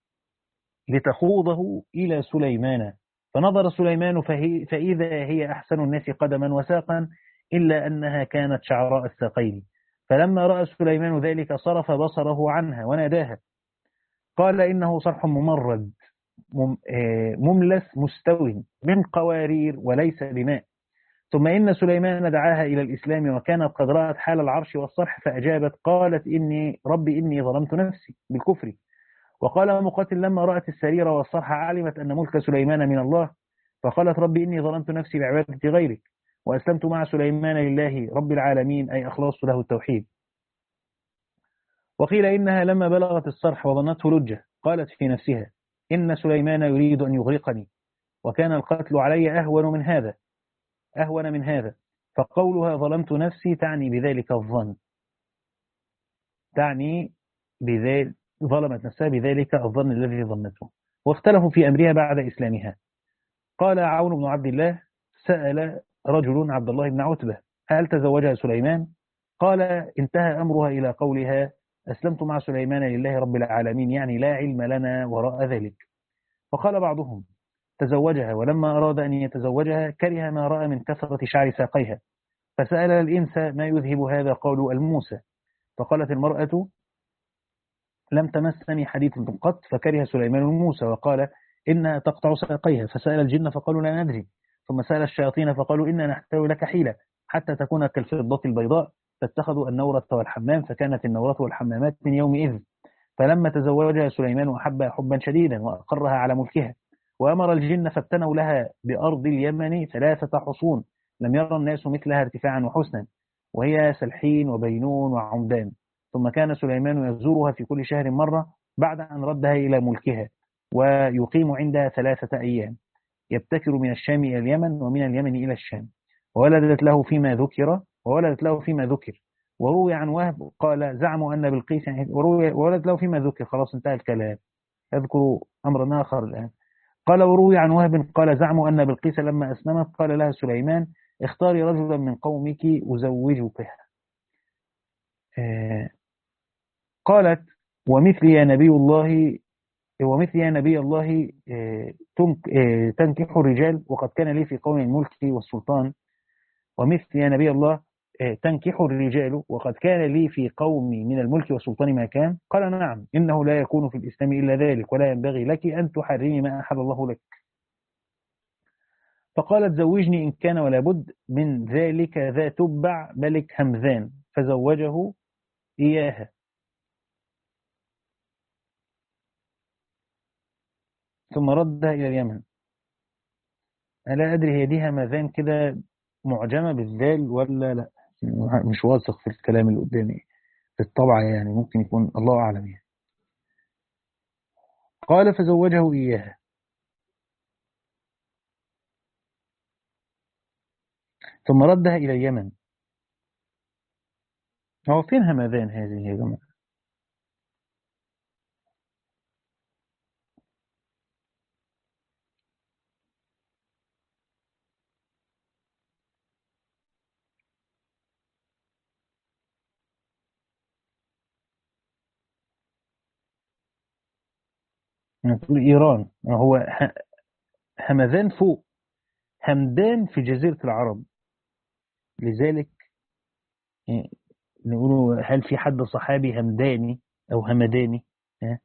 لتخوضه إلى سليمان، فنظر سليمان فهي فإذا هي أحسن الناس قدما وساقا إلا أنها كانت شعراء الساقين. فلما رأى سليمان ذلك صرف بصره عنها وناداها، قال إنه صرح ممرد مملس مستوي من قوارير وليس بماء. ثم إن سليمان دعاها إلى الإسلام وكانت قد رأت حال العرش والصرح فأجابت قالت إني ربي إني ظلمت نفسي بالكفر. وقال مقاتل لما رأت السرير والصرح علمت أن ملك سليمان من الله، فقالت ربي إني ظلمت نفسي بعبادة غيرك وأسلمت مع سليمان لله رب العالمين، أي أخلصت له التوحيد. وقيل إنها لما بلغت الصرح وظنته لجة قالت في نفسها إن سليمان يريد أن يغرقني وكان القتل علي أهون من هذا أهون من هذا فقولها ظلمت نفسي تعني بذلك الظن، تعني بذلك ظلمت نفسها بذلك الظن الذي ظنته. واختلفوا في أمرها بعد إسلامها. قال عون بن عبد الله سأل رجل عبد الله بن عتبة هل تزوجها سليمان؟ قال انتهى أمرها إلى قولها أسلمت مع سليمان لله رب العالمين، يعني لا علم لنا وراء ذلك. وقال بعضهم تزوجها، ولما أراد أن يتزوجها كره ما رأى من كثرة شعر ساقيها فسأل الإنس ما يذهب هذا، قالوا الموسى. فقالت المرأة لم تمسني حديث قط، فكره سليمان الموسى وقال إنها تقطع ساقيها. فسأل الجن فقالوا لا ندري، ثم سأل الشياطين فقالوا إنا نحتوي لك حيلة حتى تكون كالفضة البيضاء، فاتخذوا النورة والحمام، فكانت النورة والحمامات من يومئذ. فلما تزوجها سليمان وحبها حبا شديدا وأقرها على ملكها، وأمر الجن فابتنوا لها بأرض اليمن ثلاثة حصون لم يرى الناس مثلها ارتفاعا وحسنا، وهي سلحين وبينون وعمدان. ثم كان سليمان يزورها في كل شهر مرة بعد أن ردها إلى ملكها، ويقيم عندها ثلاثة أيام، يبتكر من الشام إلى اليمن ومن اليمن إلى الشام. وولدت له فيما ذكر وولدت له فيما ذكر وروي عن وهب قال زعموا أن بلقيس يعني وروي وولدت له فيما ذكر. خلاص انتهى الكلام. أذكر أمرا آخر الآن. قال وروي عن وهب قال زعموا أن بلقيس لما أسلمت قال لها سليمان اختاري رجلا من قومك أزوجك. آه قالت ومثل يا نبي الله ومثل يا نبي الله آه تنك آه تنكح الرجال وقد كان لي في قوم الملك والسلطان. ومثل يا نبي الله آه تنكح الرجال وقد كان لي في قومي من الملك والسلطان ما كان. قال نعم إنه لا يكون في الإسلام إلا ذلك ولا ينبغي لك أن تحرمي ما أحل الله لك. فقالت زوجني إن كان ولا بد من ذلك ذا تبع ملك همذان فزوجه إياها. ثم ردها إلى اليمن. ألا أدري هي دي همذان كده معجمة بالذال ولا لا، مش واثق في الكلام اللي قدامي في الطبع، يعني ممكن يكون الله أعلم يعني. قال فزوجه إياها ثم ردها إلى اليمن. هو فين همذان هذه يا جماعة؟ تقول إيران. هو ه- همذان فوق، همدان في جزيرة العرب. لذلك يعني نقولوا هل في حد صحابي همداني أو همداني؟ ها؟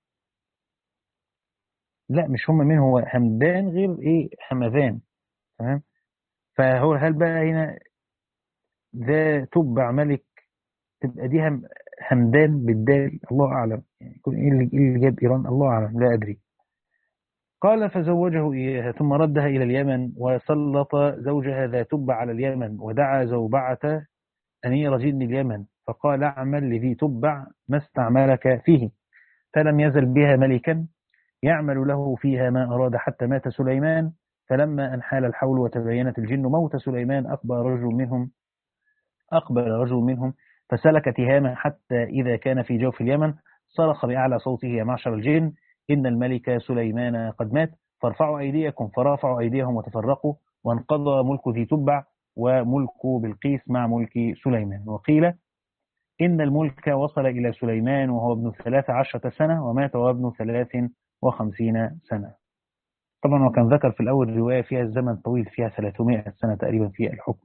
لا مش هم، من هو همدان غير إيه همذان. تمام. فهو هل بقى هنا ذا تبع ملك تبقى دي هم همدان بالدال؟ الله أعلم يعني يكون إيه اللي, إيه اللي جاب إيران، الله أعلم لا أدري. قال فزوجه إياها ثم ردها إلى اليمن وسلط زوجها ذا تبع على اليمن ودعا زوبعة أمير جند اليمن فقال اعمل لذي تبع ما استعملك فيه. فلم يزل بها ملكا يعمل له فيها ما أراد حتى مات سليمان. فلما أن حال الحول وتبينت الجن موت سليمان أقبل رجل منهم أقبل رجل منهم فسلك تهاما حتى إذا كان في جوف اليمن صرخ بأعلى صوته يا معشر الجن إن الملك سليمان قد مات فارفعوا أيديكم. فرافعوا أيديهم وتفرقوا وانقضى ملك ذي تبع وملك بلقيس مع ملك سليمان. وقيل إن الملك وصل إلى سليمان وهو ابن ثلاث عشرة سنة ومات وهو ابن ثلاث وخمسين سنة. طبعا وكان ذكر في الأول رواية فيها الزمن طويل، فيها ثلاثمائة سنة تقريبا في الحكم.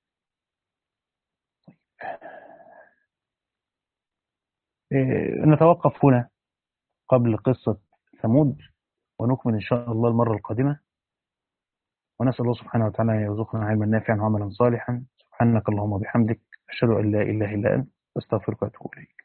إيه، نتوقف هنا قبل قصة ثمود ونكمل إن شاء الله المرة القادمة. ونسأل الله سبحانه وتعالى أن يرزقنا علما نافعا وعملا صالحا. سبحانك اللهم وبحمدك أشهد أن لا إله إلا أنت أستغفرك وأتوب إليك.